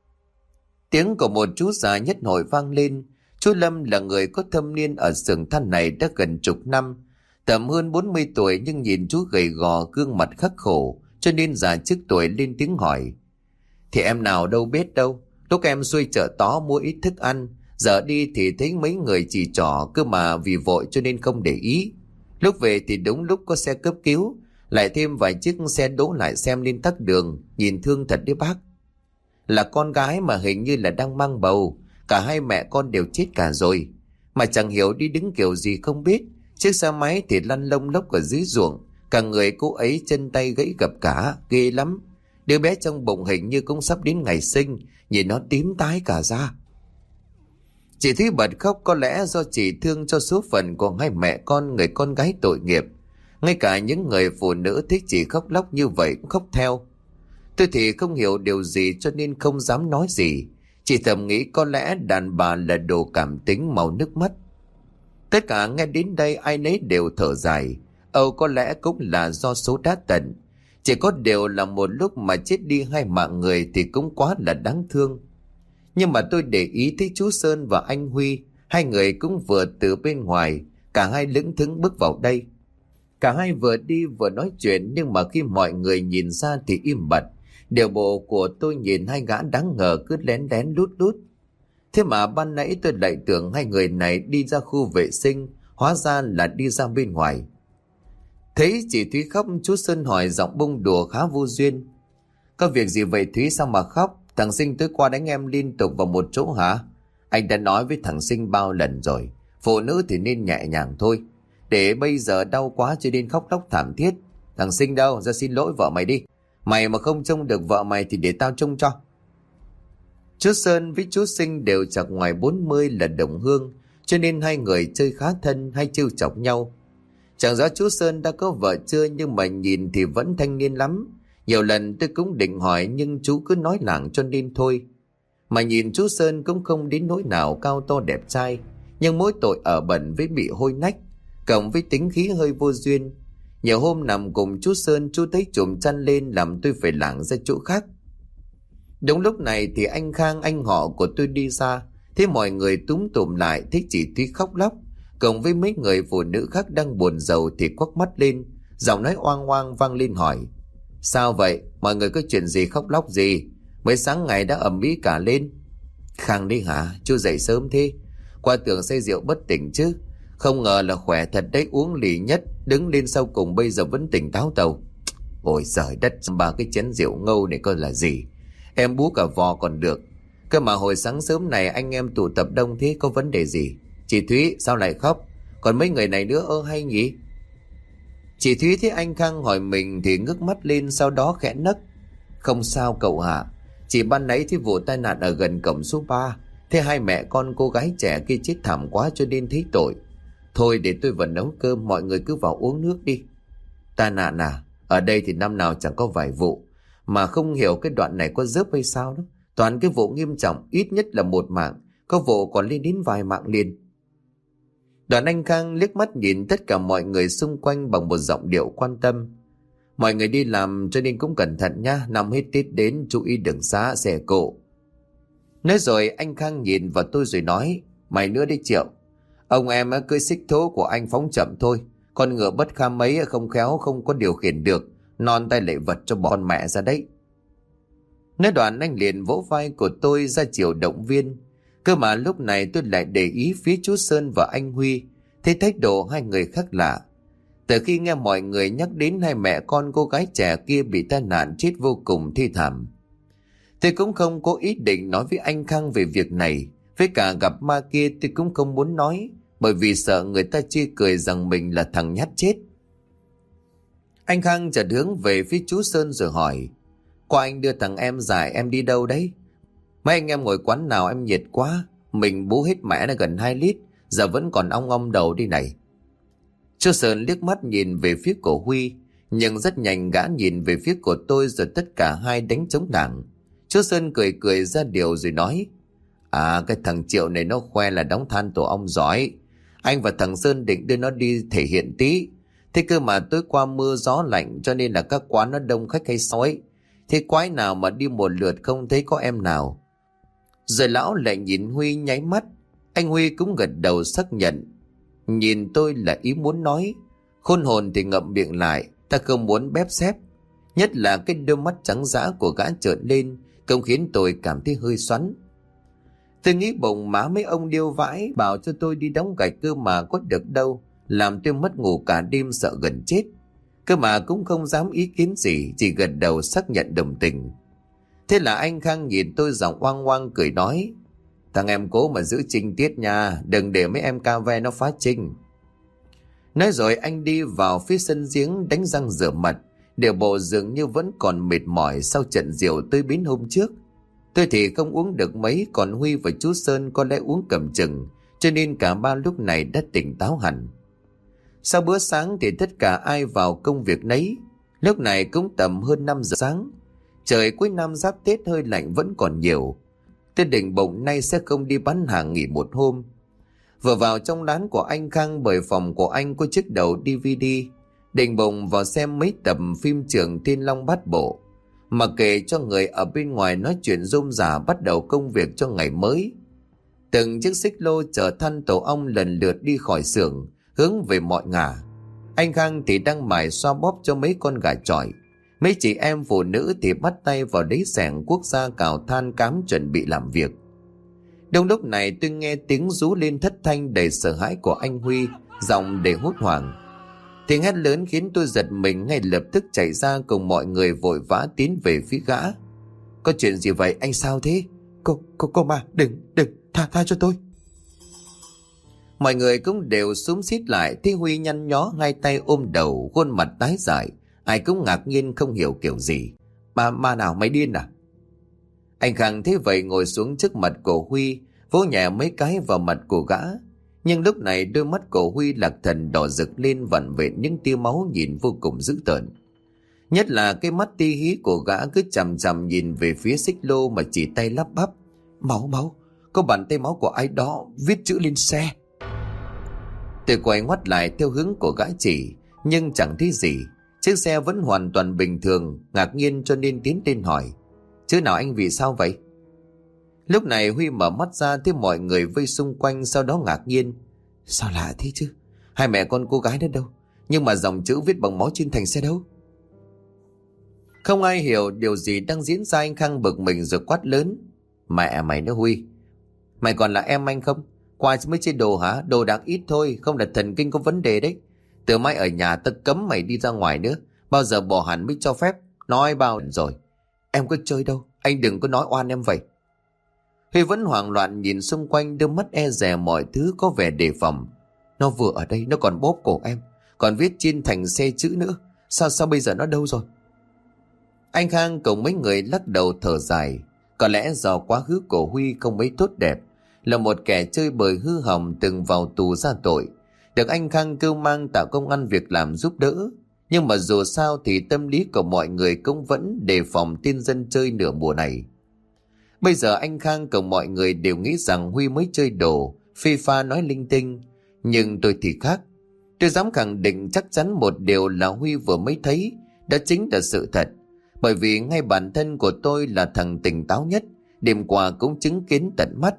Tiếng của một chú già nhất hội vang lên. Chú Lâm là người có thâm niên ở xưởng than này đã gần chục năm, tầm hơn 40 tuổi, nhưng nhìn chú gầy gò, gương mặt khắc khổ, cho nên già trước tuổi lên tiếng hỏi: thì em nào đâu biết đâu, lúc em xuôi chợ tó mua ít thức ăn, giờ đi thì thấy mấy người chỉ trỏ, cơ mà vì vội cho nên không để ý. Lúc về thì đúng lúc có xe cấp cứu, lại thêm vài chiếc xe đỗ lại xem lên tắc đường, nhìn thương thật đấy bác. Là con gái mà hình như là đang mang bầu, cả hai mẹ con đều chết cả rồi, mà chẳng hiểu đi đứng kiểu gì không biết. Chiếc xe máy thì lăn lông lốc ở dưới ruộng, cả người cô ấy chân tay gãy gập cả, ghê lắm. Đứa bé trong bụng hình như cũng sắp đến ngày sinh, nhìn nó tím tái cả da. Chị Thúy bật khóc, có lẽ do chị thương cho số phận của hai mẹ con người con gái tội nghiệp. Ngay cả những người phụ nữ thích chị khóc lóc như vậy cũng khóc theo. Tôi thì không hiểu điều gì cho nên không dám nói gì, chỉ thầm nghĩ có lẽ đàn bà là đồ cảm tính màu nước mắt. Tất cả nghe đến đây ai nấy đều thở dài. Có lẽ cũng là do số đã tận. Chỉ có điều là một lúc mà chết đi hai mạng người thì cũng quá là đáng thương. Nhưng mà tôi để ý thấy chú Sơn và anh Huy, hai người cũng vừa từ bên ngoài, cả hai lững thững bước vào đây. Cả hai vừa đi vừa nói chuyện, nhưng mà khi mọi người nhìn ra thì im bặt. Điều bộ của tôi nhìn hai gã đáng ngờ cứ lén lén lút lút. Thế mà ban nãy tôi lại tưởng hai người này đi ra khu vệ sinh, hóa ra là đi ra bên ngoài. Thấy chị Thúy khóc, chú Sơn hỏi giọng bông đùa khá vô duyên: có việc gì vậy Thúy, sao mà khóc? Thằng Sinh tối qua đánh em liên tục vào một chỗ hả? Anh đã nói với thằng Sinh bao lần rồi, Phụ nữ thì nên nhẹ nhàng thôi. Để bây giờ đau quá cho nên khóc lóc thảm thiết. Thằng Sinh đâu, ra xin lỗi vợ mày đi. Mày mà không trông được vợ mày thì để tao trông cho. Chú Sơn với chú Sinh đều chạc ngoài 40 là đồng hương, cho nên hai người chơi khá thân, hay trêu chọc nhau. Chẳng rõ chú Sơn đã có vợ chưa, nhưng mà nhìn thì vẫn thanh niên lắm. Nhiều lần tôi cũng định hỏi nhưng chú cứ nói lảng cho nên thôi. Mà nhìn chú Sơn cũng không đến nỗi nào cao to đẹp trai, nhưng mỗi tội ở bẩn với bị hôi nách, cộng với tính khí hơi vô duyên. Nhiều hôm nằm cùng chú Sơn, chú thấy trùm chăn lên làm tôi phải lảng ra chỗ khác. Đúng lúc này thì anh Khang, anh họ của tôi đi ra, thấy mọi người túm tụm lại, thấy chị Thúy khóc lóc, cộng với mấy người phụ nữ khác đang buồn rầu thì quắc mắt lên, giọng nói oang oang vang lên hỏi: sao vậy? Mọi người có chuyện gì khóc lóc gì? Mới sáng ngày đã ầm ĩ cả lên. Khang đi hả? Chú dậy sớm thế? Qua tưởng say rượu bất tỉnh chứ. Không ngờ là khỏe thật đấy, uống lì nhất, đứng lên sau cùng bây giờ vẫn tỉnh táo tàu. Ôi giời đất, ba cái chén rượu ngâu này coi là gì? Em bú cả vò còn được. Cơ mà hồi sáng sớm này anh em tụ tập đông thế, có vấn đề gì? Chị Thúy sao lại khóc? Còn mấy người này nữa hay nhỉ? Chị Thúy thấy anh Khang hỏi mình thì ngước mắt lên, sau đó khẽ nấc: không sao cậu hả? Chỉ ban nãy thì vụ tai nạn ở gần cổng số 3, thế hai mẹ con cô gái trẻ kia chết thảm quá cho nên thấy tội. Thôi để tôi vào nấu cơm, mọi người cứ vào uống nước đi. Tai nạn à? Ở đây thì năm nào chẳng có vài vụ, mà không hiểu cái đoạn này có dớp hay sao đó. Toàn cái vụ nghiêm trọng, ít nhất là một mạng, có vụ còn lên đến vài mạng liền. Đoàn anh Khang liếc mắt nhìn tất cả mọi người xung quanh bằng một giọng điệu quan tâm: mọi người đi làm cho nên cũng cẩn thận nha, năm hết Tết đến chú ý đường xá xe cộ. Nói rồi anh Khang nhìn vào tôi rồi nói: mày nữa đi Triệu. Ông em cưỡi xích thố của anh phóng chậm thôi, con ngựa bất kham mấy không khéo không có điều khiển được, non tay lệ vật cho bọn mẹ ra đấy. Nói đoạn anh liền vỗ vai của tôi ra chiều động viên. Cơ mà lúc này tôi lại để ý phía chú Sơn và anh Huy, thấy thái độ hai người khác lạ. Từ khi nghe mọi người nhắc đến hai mẹ con cô gái trẻ kia bị tai nạn chết vô cùng thê thảm, tôi cũng không có ý định nói với anh Khang về việc này. Với cả gặp ma kia tôi cũng không muốn nói, bởi vì sợ người ta chê cười rằng mình là thằng nhát chết. Anh Khang chợt hướng về phía chú Sơn rồi hỏi: qua anh đưa thằng em Giải em đi đâu đấy? Mấy anh em ngồi quán nào em nhiệt quá, mình bú hết mẹ nó gần 2 lít, giờ vẫn còn ong ong đầu đi này. Chú Sơn liếc mắt nhìn về phía của Huy, nhưng rất nhanh gã nhìn về phía của tôi, rồi tất cả hai đánh trống lảng. Chú Sơn cười cười ra điều rồi nói: à, cái thằng Triệu này nó khoe là đóng than tổ ong giỏi. Anh và thằng Sơn định đưa nó đi thể hiện tí. Thế cơ mà tối qua mưa gió lạnh cho nên là các quán nó đông khách hay sao ấy. Thế quái nào mà đi một lượt không thấy có em nào. Rồi lão lại nhìn Huy nháy mắt. Anh Huy cũng gật đầu xác nhận. Nhìn tôi là ý muốn nói, khôn hồn thì ngậm miệng lại. Ta không muốn bép xép, nhất là cái đôi mắt trắng dã của gã trợn lên, không khiến tôi cảm thấy hơi xoắn. Tôi nghĩ bụng má mấy ông điêu vãi bảo cho tôi đi đóng gạch cơ mà có được đâu, làm tôi mất ngủ cả đêm sợ gần chết. Cơ mà cũng không dám ý kiến gì, chỉ gật đầu xác nhận đồng tình. Thế là anh Khang nhìn tôi giọng oang oang cười nói: thằng em cố mà giữ trinh tiết nha, đừng để mấy em ca ve nó phá trinh. Nói rồi anh đi vào phía sân giếng đánh răng rửa mặt, điều bộ dường như vẫn còn mệt mỏi sau trận rượu tới bến hôm trước. Tôi thì không uống được mấy, còn Huy và chú Sơn có lẽ uống cầm chừng, cho nên cả ba lúc này đã tỉnh táo hẳn. Sau bữa sáng thì tất cả ai vào công việc nấy. Lúc này cũng tầm hơn 5 giờ sáng. Trời cuối năm giáp Tết hơi lạnh vẫn còn nhiều. Tôi định bụng nay sẽ không đi bán hàng nghỉ một hôm. Vừa vào trong lán của anh Khang, bởi phòng của anh có chiếc đầu DVD, định bụng vào xem mấy tập phim Trường Thiên Long Bát Bộ. Mà kể cho người ở bên ngoài nói chuyện rôm rả bắt đầu công việc cho ngày mới. Từng chiếc xích lô chở than tổ ong lần lượt đi khỏi xưởng, hướng về mọi ngả. Anh Khang thì đang mải xoa bóp cho mấy con gà chọi. Mấy chị em phụ nữ thì bắt tay vào đáy xẻng quốc gia cào than cám chuẩn bị làm việc. Đông lúc này tôi nghe tiếng rú lên thất thanh đầy sợ hãi của anh Huy, giọng đầy hốt hoảng. Tiếng hét lớn khiến tôi giật mình, ngay lập tức chạy ra cùng mọi người vội vã tiến về phía gã. Có chuyện gì vậy anh, sao thế? Cô mà đừng tha cho tôi. Mọi người cũng đều xúm xít lại, thấy Huy nhăn nhó, hai tay ôm đầu, khuôn mặt tái dại. Ai cũng ngạc nhiên không hiểu kiểu gì. Ma nào, mày điên à? Anh Khang thấy vậy ngồi xuống trước mặt của Huy, vỗ nhẹ mấy cái vào mặt của gã. Nhưng lúc này đôi mắt của Huy Lạc Thần đỏ rực lên, vặn vẹn những tia máu, nhìn vô cùng dữ tợn. Nhất là cái mắt ti hí của gã cứ chằm chằm nhìn về phía xích lô mà chỉ tay lắp bắp. Máu, có bàn tay máu của ai đó viết chữ lên xe. Tôi quay ngoắt lại theo hướng của gã chỉ, nhưng chẳng thấy gì. Chiếc xe vẫn hoàn toàn bình thường. Ngạc nhiên cho nên tiến lên hỏi, chữ nào anh, vì sao vậy? Lúc này Huy mở mắt ra, thấy mọi người vây xung quanh, sau đó ngạc nhiên. Sao lạ thế chứ? Hai mẹ con cô gái đó đâu? Nhưng mà dòng chữ viết bằng máu trên thành xe đâu? Không ai hiểu điều gì đang diễn ra. Anh Khang bực mình rồi quát lớn, mẹ mày nữa Huy, mày còn là em anh không? Qua mới chơi đồ hả? Đồ đạc ít thôi, không là thần kinh có vấn đề đấy. Từ mai ở nhà tao cấm mày đi ra ngoài nữa, bao giờ bỏ hẳn mới cho phép. Nói bao rồi. Em có chơi đâu, anh đừng có nói oan em vậy. Huy vẫn hoảng loạn nhìn xung quanh, đôi mắt e dè mọi thứ, có vẻ đề phòng. Nó vừa ở đây, nó còn bóp cổ em, còn viết trên thành xe chữ nữa. Sao bây giờ nó đâu rồi? Anh Khang cùng mấy người lắc đầu thở dài. Có lẽ do quá khứ của Huy không mấy tốt đẹp, là một kẻ chơi bời hư hỏng, từng vào tù ra tội, được anh Khang kêu mang tạo công ăn việc làm giúp đỡ. Nhưng mà dù sao thì tâm lý của mọi người cũng vẫn đề phòng tên dân chơi nửa mùa này. Bây giờ anh Khang cùng mọi người đều nghĩ rằng Huy mới chơi đồ, phê pha nói linh tinh. Nhưng tôi thì khác. Tôi dám khẳng định chắc chắn một điều là Huy vừa mới thấy, đó chính là sự thật. Bởi vì ngay bản thân của tôi là thằng tỉnh táo nhất, đêm qua cũng chứng kiến tận mắt.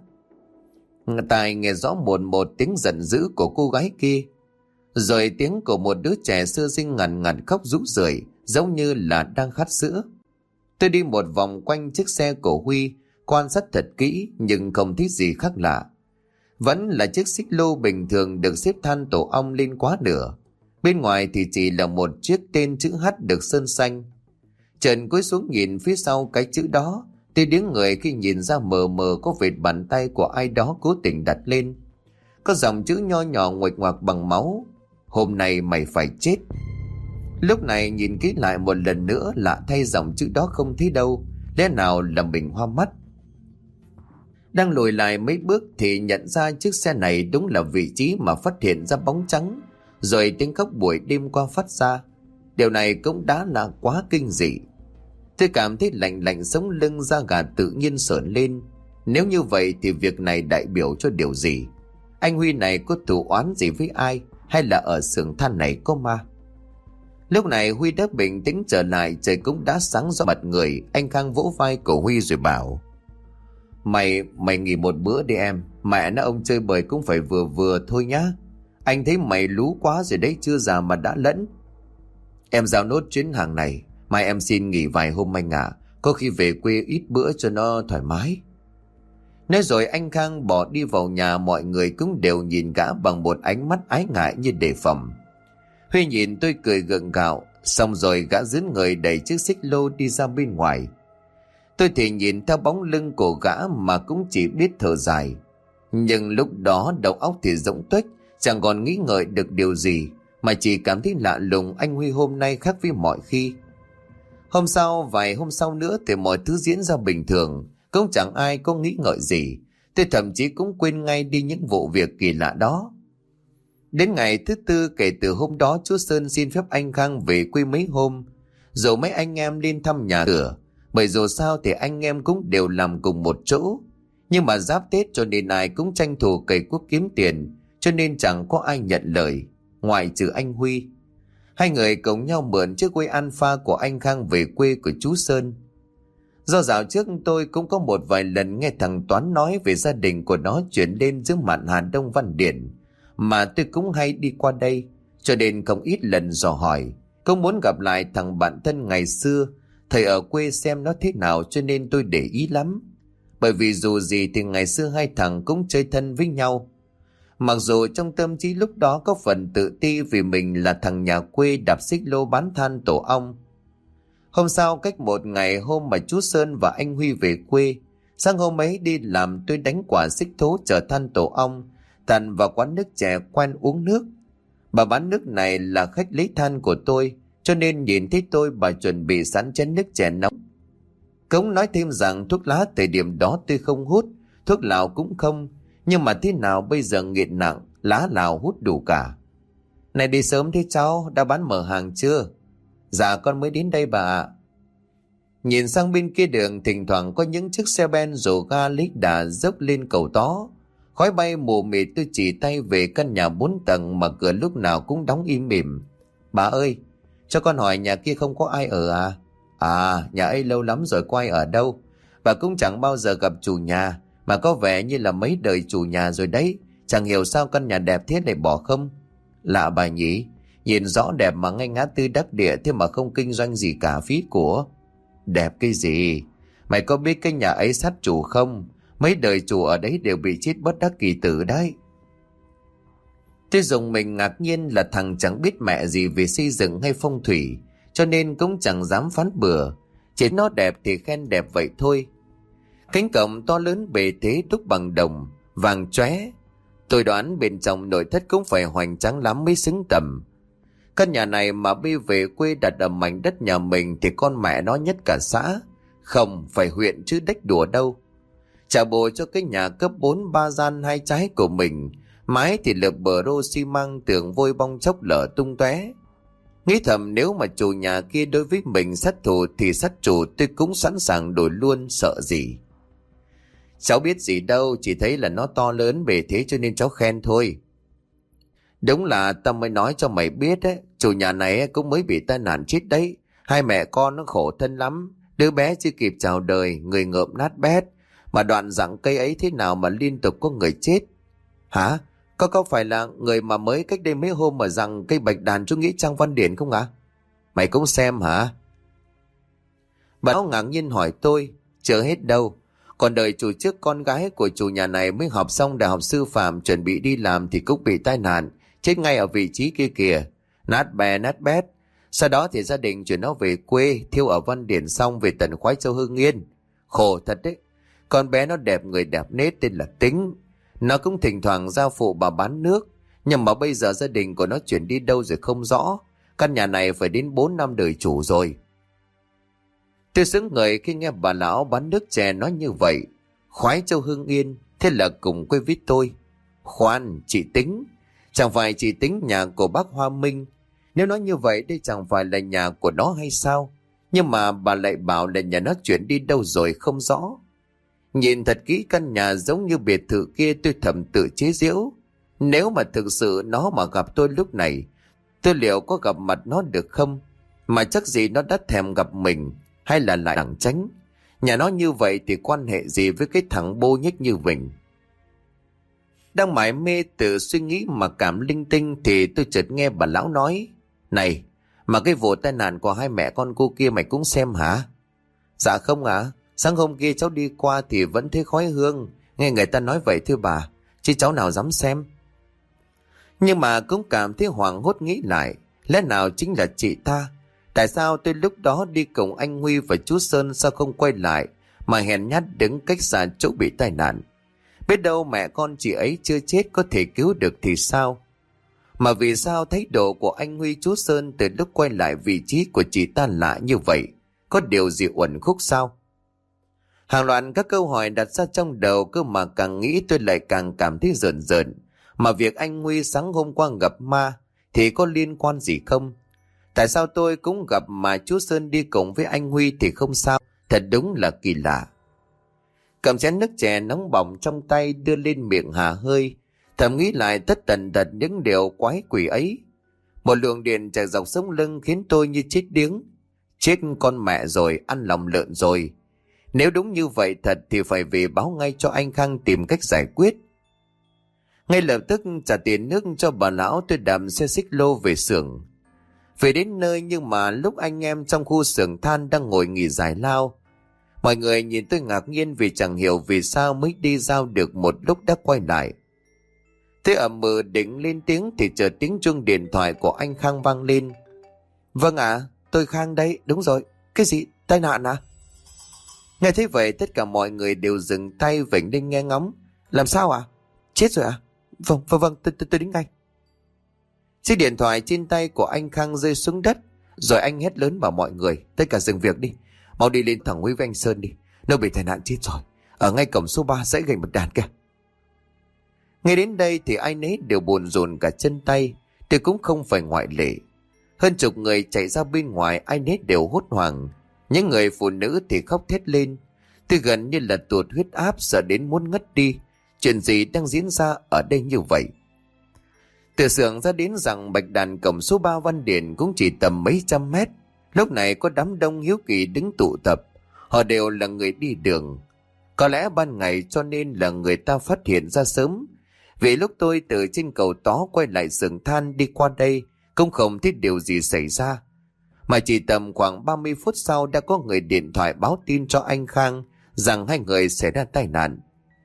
Tai nghe rõ một tiếng giận dữ của cô gái kia, rồi tiếng của một đứa trẻ sơ sinh ngằn ngặt khóc rũ rượi, giống như là đang khát sữa. Tôi đi một vòng quanh chiếc xe của Huy, quan sát thật kỹ nhưng không thấy gì khác lạ. Vẫn là chiếc xích lô bình thường được xếp than tổ ong lên quá nửa. Bên ngoài thì chỉ là một chiếc tên chữ H được sơn xanh. Trần cúi xuống nhìn phía sau cái chữ đó, tôi đứng người khi nhìn ra mờ mờ có vệt bàn tay của ai đó cố tình đặt lên. Có dòng chữ nho nhỏ nguệch ngoạc bằng máu: hôm nay mày phải chết. Lúc này nhìn kỹ lại một lần nữa, lạ thay dòng chữ đó không thấy đâu. Lẽ nào là mình hoa mắt? Đang lùi lại mấy bước thì nhận ra chiếc xe này đúng là vị trí mà phát hiện ra bóng trắng, rồi tiếng khóc buổi đêm qua phát ra. Điều này cũng đã là quá kinh dị. Tôi cảm thấy lạnh lạnh sống lưng, da gà tự nhiên sởn lên. Nếu như vậy thì việc này đại biểu cho điều gì? Anh Huy này có thù oán gì với ai, hay là ở xưởng than này có ma? Lúc này Huy đã bình tĩnh trở lại, trời cũng đã sáng rõ mặt người. Anh Khang vỗ vai của Huy rồi bảo, Mày nghỉ một bữa đi em. Mẹ nó, ông chơi bời cũng phải vừa vừa thôi nhá. Anh thấy mày lú quá rồi đấy, chưa già mà đã lẫn. Em giao nốt chuyến hàng này, mai em xin nghỉ vài hôm anh ạ. Có khi về quê ít bữa cho nó thoải mái. Nói rồi anh Khang bỏ đi vào nhà. Mọi người cũng đều nhìn gã bằng một ánh mắt ái ngại như đề phòng. Huy nhìn tôi cười gượng gạo, xong rồi gã dướn người đẩy chiếc xích lô đi ra bên ngoài. Tôi thì nhìn theo bóng lưng của gã mà cũng chỉ biết thở dài. Nhưng lúc đó đầu óc thì rỗng tuếch, chẳng còn nghĩ ngợi được điều gì, mà chỉ cảm thấy lạ lùng. Anh Huy hôm nay khác với mọi khi. Hôm sau, vài hôm sau nữa thì mọi thứ diễn ra bình thường, cũng chẳng ai có nghĩ ngợi gì. Tôi thậm chí cũng quên ngay đi những vụ việc kỳ lạ đó. Đến ngày thứ tư kể từ hôm đó, chú Sơn xin phép anh Khang về quê mấy hôm, rồi mấy anh em lên thăm nhà cửa. Bởi dù sao thì anh em cũng đều làm cùng một chỗ. Nhưng mà giáp Tết cho nên ai cũng tranh thủ cày cuốc kiếm tiền, cho nên chẳng có ai nhận lời, ngoại trừ anh Huy. Hai người cùng nhau mượn chiếc quê Alpha của anh Khang về quê của chú Sơn. Do dạo trước tôi cũng có một vài lần nghe thằng Toán nói về gia đình của nó chuyển lên giữa mạn Hà Đông Văn Điển, mà tôi cũng hay đi qua đây, cho nên không ít lần dò hỏi, không muốn gặp lại thằng bạn thân ngày xưa, thầy ở quê xem nó thế nào, cho nên tôi để ý lắm. Bởi vì dù gì thì ngày xưa hai thằng cũng chơi thân với nhau. Mặc dù trong tâm trí lúc đó có phần tự ti vì mình là thằng nhà quê đạp xích lô bán than tổ ong. Hôm sau, cách một ngày hôm mà chú Sơn và anh Huy về quê, sáng hôm ấy đi làm tôi đánh quả xích thố chở than tổ ong, Thành vào quán nước chè quen uống nước. Bà bán nước này là khách lấy than của tôi, cho nên nhìn thấy tôi bà chuẩn bị sẵn chén nước chè nóng. Cống nói thêm rằng thuốc lá thời điểm đó tôi không hút, thuốc lào cũng không, nhưng mà thế nào bây giờ nghiện nặng, lá lào hút đủ cả. Này đi sớm thế cháu, đã bán mở hàng chưa? Dạ con mới đến đây bà ạ. Nhìn sang bên kia đường thỉnh thoảng có những chiếc xe ben rồ ga lít đà dốc lên cầu tó. Khói bay mù mịt, tôi chỉ tay về căn nhà 4 tầng mà cửa lúc nào cũng đóng im mỉm. Bà ơi, cho con hỏi nhà kia không có ai ở à? À, nhà ấy lâu lắm rồi quay ở đâu? Bà cũng chẳng bao giờ gặp chủ nhà, mà có vẻ như là mấy đời chủ nhà rồi đấy. Chẳng hiểu sao căn nhà đẹp thế lại bỏ không? Lạ bà nhỉ, nhìn rõ đẹp mà ngay ngã tư đắc địa thế mà không kinh doanh gì cả, phí của. Đẹp cái gì? Mày có biết cái nhà ấy sát chủ không? Mấy đời chủ ở đấy đều bị chết bất đắc kỳ tử đấy. Tôi dùng mình ngạc nhiên là thằng chẳng biết mẹ gì về xây dựng hay phong thủy, cho nên cũng chẳng dám phán bừa. Chỉ nó đẹp thì khen đẹp vậy thôi. Cánh cổng to lớn bề thế đúc bằng đồng, vàng chóe. Tôi đoán bên trong nội thất cũng phải hoành tráng lắm mới xứng tầm. Căn nhà này mà bây về quê đặt ở mảnh đất nhà mình thì con mẹ nó nhất cả xã. Không phải huyện chứ đếch đùa đâu. Trả bù cho cái nhà cấp 4 3 gian 2 trái của mình, mái thì lợp bờ rô xi măng, tường vôi bong chóc lở tung tóe. Nghĩ thầm nếu mà chủ nhà kia đối với mình sát thủ thì sát chủ tôi cũng sẵn sàng đổi luôn, sợ gì. Cháu biết gì đâu, chỉ thấy là nó to lớn bề thế cho nên cháu khen thôi. Đúng là tao mới nói cho mày biết đấy, chủ nhà này cũng mới bị tai nạn chết đấy. Hai mẹ con nó khổ thân lắm, đứa bé chưa kịp chào đời, người ngợm nát bét. Mà đoạn dặng cây ấy thế nào mà liên tục có người chết? Hả? Có phải là người mà mới cách đây mấy hôm mà rằng cây bạch đàn chú Nghĩa Trang Văn Điển không ạ? Mày cũng xem hả? Bà áo ngạc nhiên hỏi tôi. Chưa hết đâu. Còn đời chủ trước con gái của chủ nhà này mới học xong đại học sư phạm chuẩn bị đi làm thì cũng bị tai nạn, chết ngay ở vị trí kia kìa. Nát bè nát bét. Sau đó thì gia đình chuyển nó về quê, thiêu ở Văn Điển xong về tận Khoái Châu Hưng Yên. Khổ thật đấy. Con bé nó đẹp người đẹp nết tên là Tính. Nó cũng thỉnh thoảng ra phụ bà bán nước. Nhưng mà bây giờ gia đình của nó chuyển đi đâu rồi không rõ. Căn nhà này phải đến 4 năm đời chủ rồi. Tôi sững người khi nghe bà lão bán nước chè nói như vậy. Khoái Châu Hưng Yên, thế là cùng quê với tôi. Khoan, chị Tính. Chẳng phải chị Tính nhà của bác Hoa Minh? Nếu nói như vậy đây chẳng phải là nhà của nó hay sao? Nhưng mà bà lại bảo là nhà nó chuyển đi đâu rồi không rõ. Nhìn thật kỹ căn nhà giống như biệt thự kia, tôi thầm tự chế giễu. Nếu mà thực sự nó mà gặp tôi lúc này, tôi liệu có gặp mặt nó được không? Mà chắc gì nó đã thèm gặp mình, hay là lại lảng tránh. Nhà nó như vậy thì quan hệ gì với cái thằng bô nhích như mình? Đang mải mê tự suy nghĩ mà cảm linh tinh thì tôi chợt nghe bà lão nói. Này, mà cái vụ tai nạn của hai mẹ con cô kia mày cũng xem hả? Dạ không ạ. Sáng hôm kia cháu đi qua thì vẫn thấy khói hương. Nghe người ta nói vậy thưa bà, chứ cháu nào dám xem. Nhưng mà cũng cảm thấy hoảng hốt nghĩ lại. Lẽ nào chính là chị ta? Tại sao tôi lúc đó đi cùng anh Huy và chú Sơn sao không quay lại mà hèn nhát đứng cách xa chỗ bị tai nạn? Biết đâu mẹ con chị ấy chưa chết có thể cứu được thì sao? Mà vì sao thái độ của anh Huy chú Sơn từ lúc quay lại vị trí của chị ta lạ như vậy? Có điều gì uẩn khúc sao? Hàng loạt các câu hỏi đặt ra trong đầu, cơ mà càng nghĩ tôi lại càng cảm thấy rợn rợn. Mà việc anh Huy sáng hôm qua gặp ma thì có liên quan gì không? Tại sao tôi cũng gặp mà chú Sơn đi cùng với anh Huy thì không sao? Thật đúng là kỳ lạ. Cầm chén nước chè nóng bỏng trong tay đưa lên miệng hà hơi, thầm nghĩ lại tất tần tật những điều quái quỷ ấy. Một luồng điện chạy dọc sống lưng khiến tôi như chết điếng. Chết con mẹ rồi, ăn lòng lợn rồi. Nếu đúng như vậy thật thì phải về báo ngay cho anh Khang tìm cách giải quyết. Ngay lập tức trả tiền nước cho bà lão, tôi đạp xe xích lô về xưởng. Về đến nơi nhưng mà lúc anh em trong khu xưởng than đang ngồi nghỉ giải lao. Mọi người nhìn tôi ngạc nhiên vì chẳng hiểu vì sao mới đi giao được một lúc đã quay lại. Thế ẩm mừ định lên tiếng thì chợt tiếng chuông điện thoại của anh Khang vang lên. Vâng ạ, tôi Khang đây, đúng rồi. Cái gì, tai nạn à? Nghe thấy vậy tất cả mọi người đều dừng tay vểnh lên nghe ngóng. Làm sao ạ? Chết rồi à? Vâng, tôi đến ngay. Chiếc điện thoại trên tay của anh Khang rơi xuống đất, rồi anh hét lớn bảo mọi người tất cả dừng việc đi, mau đi lên thẳng Huy với anh Sơn đi, nó bị tai nạn chết rồi, ở ngay cổng số 3 dãy gành bạch đàn kìa. Ngay đến đây thì ai nấy đều buồn rùn cả chân tay, tôi cũng không phải ngoại lệ. Hơn chục người chạy ra bên ngoài, ai nấy đều hốt hoảng. Những người phụ nữ thì khóc thét lên. Tôi gần như là tụt huyết áp, sợ đến muốn ngất đi. Chuyện gì đang diễn ra ở đây như vậy? Từ xưởng ra đến rằng bạch đàn cổng số 3 Văn Điển cũng chỉ tầm mấy trăm mét. Lúc này có đám đông hiếu kỳ đứng tụ tập. Họ đều là người đi đường. Có lẽ ban ngày cho nên là người ta phát hiện ra sớm. Vì lúc tôi từ trên cầu tó quay lại xưởng than đi qua đây, cũng không thấy điều gì xảy ra. Mà chỉ tầm khoảng 30 phút sau đã có người điện thoại báo tin cho anh Khang rằng hai người xảy ra tai nạn.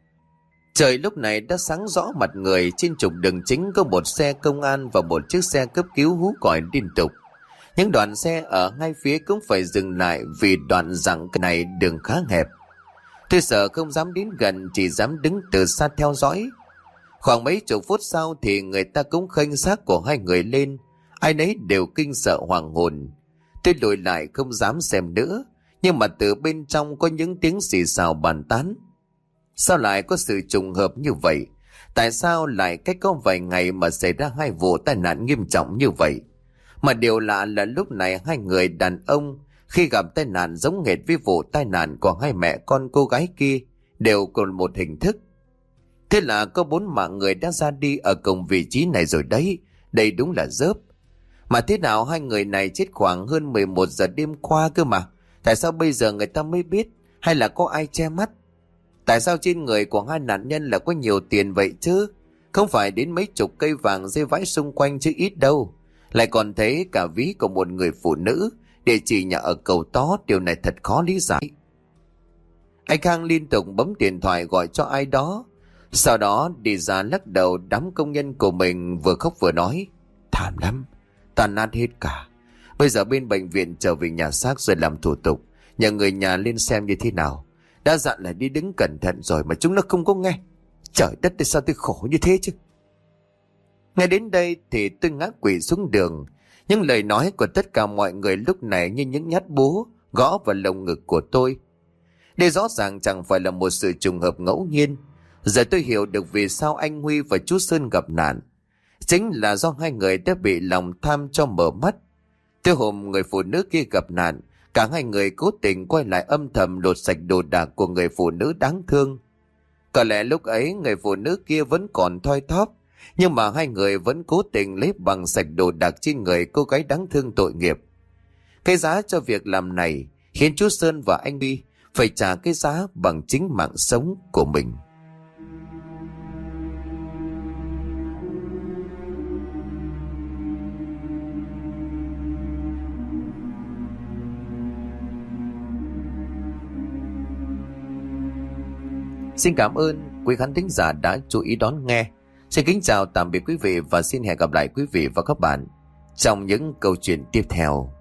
Trời lúc này đã sáng rõ mặt người. Trên trục đường chính có một xe công an và một chiếc xe cấp cứu hú còi liên tục. Những đoàn xe ở hai phía cũng phải dừng lại vì đoạn dặn này đường khá hẹp. Tôi sợ không dám đến gần, chỉ dám đứng từ xa theo dõi. Khoảng mấy chục phút sau thì người ta cũng khênh xác của hai người lên. Ai nấy đều kinh sợ hoàng hồn. Tôi lùi lại không dám xem nữa. Nhưng mà từ bên trong có những tiếng xì xào bàn tán. Sao lại có sự trùng hợp như vậy? Tại sao lại cách có vài ngày mà xảy ra hai vụ tai nạn nghiêm trọng như vậy? Mà điều lạ là lúc này hai người đàn ông khi gặp tai nạn giống hệt với vụ tai nạn của hai mẹ con cô gái kia, đều cùng một hình thức. Thế là có 4 mạng người đã ra đi ở cùng vị trí này rồi đấy. Đây đúng là rớp. Mà thế nào hai người này chết khoảng hơn 11 giờ đêm qua cơ mà? Tại sao bây giờ người ta mới biết? Hay là có ai che mắt? Tại sao trên người của hai nạn nhân là có nhiều tiền vậy chứ? Không phải đến mấy chục cây vàng rơi vãi xung quanh chứ ít đâu. Lại còn thấy cả ví của một người phụ nữ, địa chỉ nhà ở Cầu Tó. Điều này thật khó lý giải. Anh Khang liên tục bấm điện thoại gọi cho ai đó. Sau đó đi ra lắc đầu. Đám công nhân của mình vừa khóc vừa nói: thảm lắm, tàn nát hết cả. Bây giờ bên bệnh viện trở về nhà xác rồi làm thủ tục, nhờ người nhà lên xem như thế nào. Đã dặn là đi đứng cẩn thận rồi mà chúng nó không có nghe. Trời đất, tại sao tôi khổ như thế chứ? Ngay đến đây thì tôi ngã quỵ xuống đường. Những lời nói của tất cả mọi người lúc này như những nhát búa gõ vào lồng ngực của tôi. Đây rõ ràng chẳng phải là một sự trùng hợp ngẫu nhiên. Giờ tôi hiểu được vì sao anh Huy và chú Sơn gặp nạn. Chính là do hai người đã bị lòng tham cho mở mắt. Từ hôm người phụ nữ kia gặp nạn, cả hai người cố tình quay lại âm thầm lột sạch đồ đạc của người phụ nữ đáng thương. Có lẽ lúc ấy người phụ nữ kia vẫn còn thoi thóp, nhưng mà hai người vẫn cố tình lấy bằng sạch đồ đạc trên người cô gái đáng thương tội nghiệp. Cái giá cho việc làm này khiến chú Sơn và anh Huy phải trả cái giá bằng chính mạng sống của mình. Xin cảm ơn quý khán thính giả đã chú ý đón nghe. Xin kính chào tạm biệt quý vị và xin hẹn gặp lại quý vị và các bạn trong những câu chuyện tiếp theo.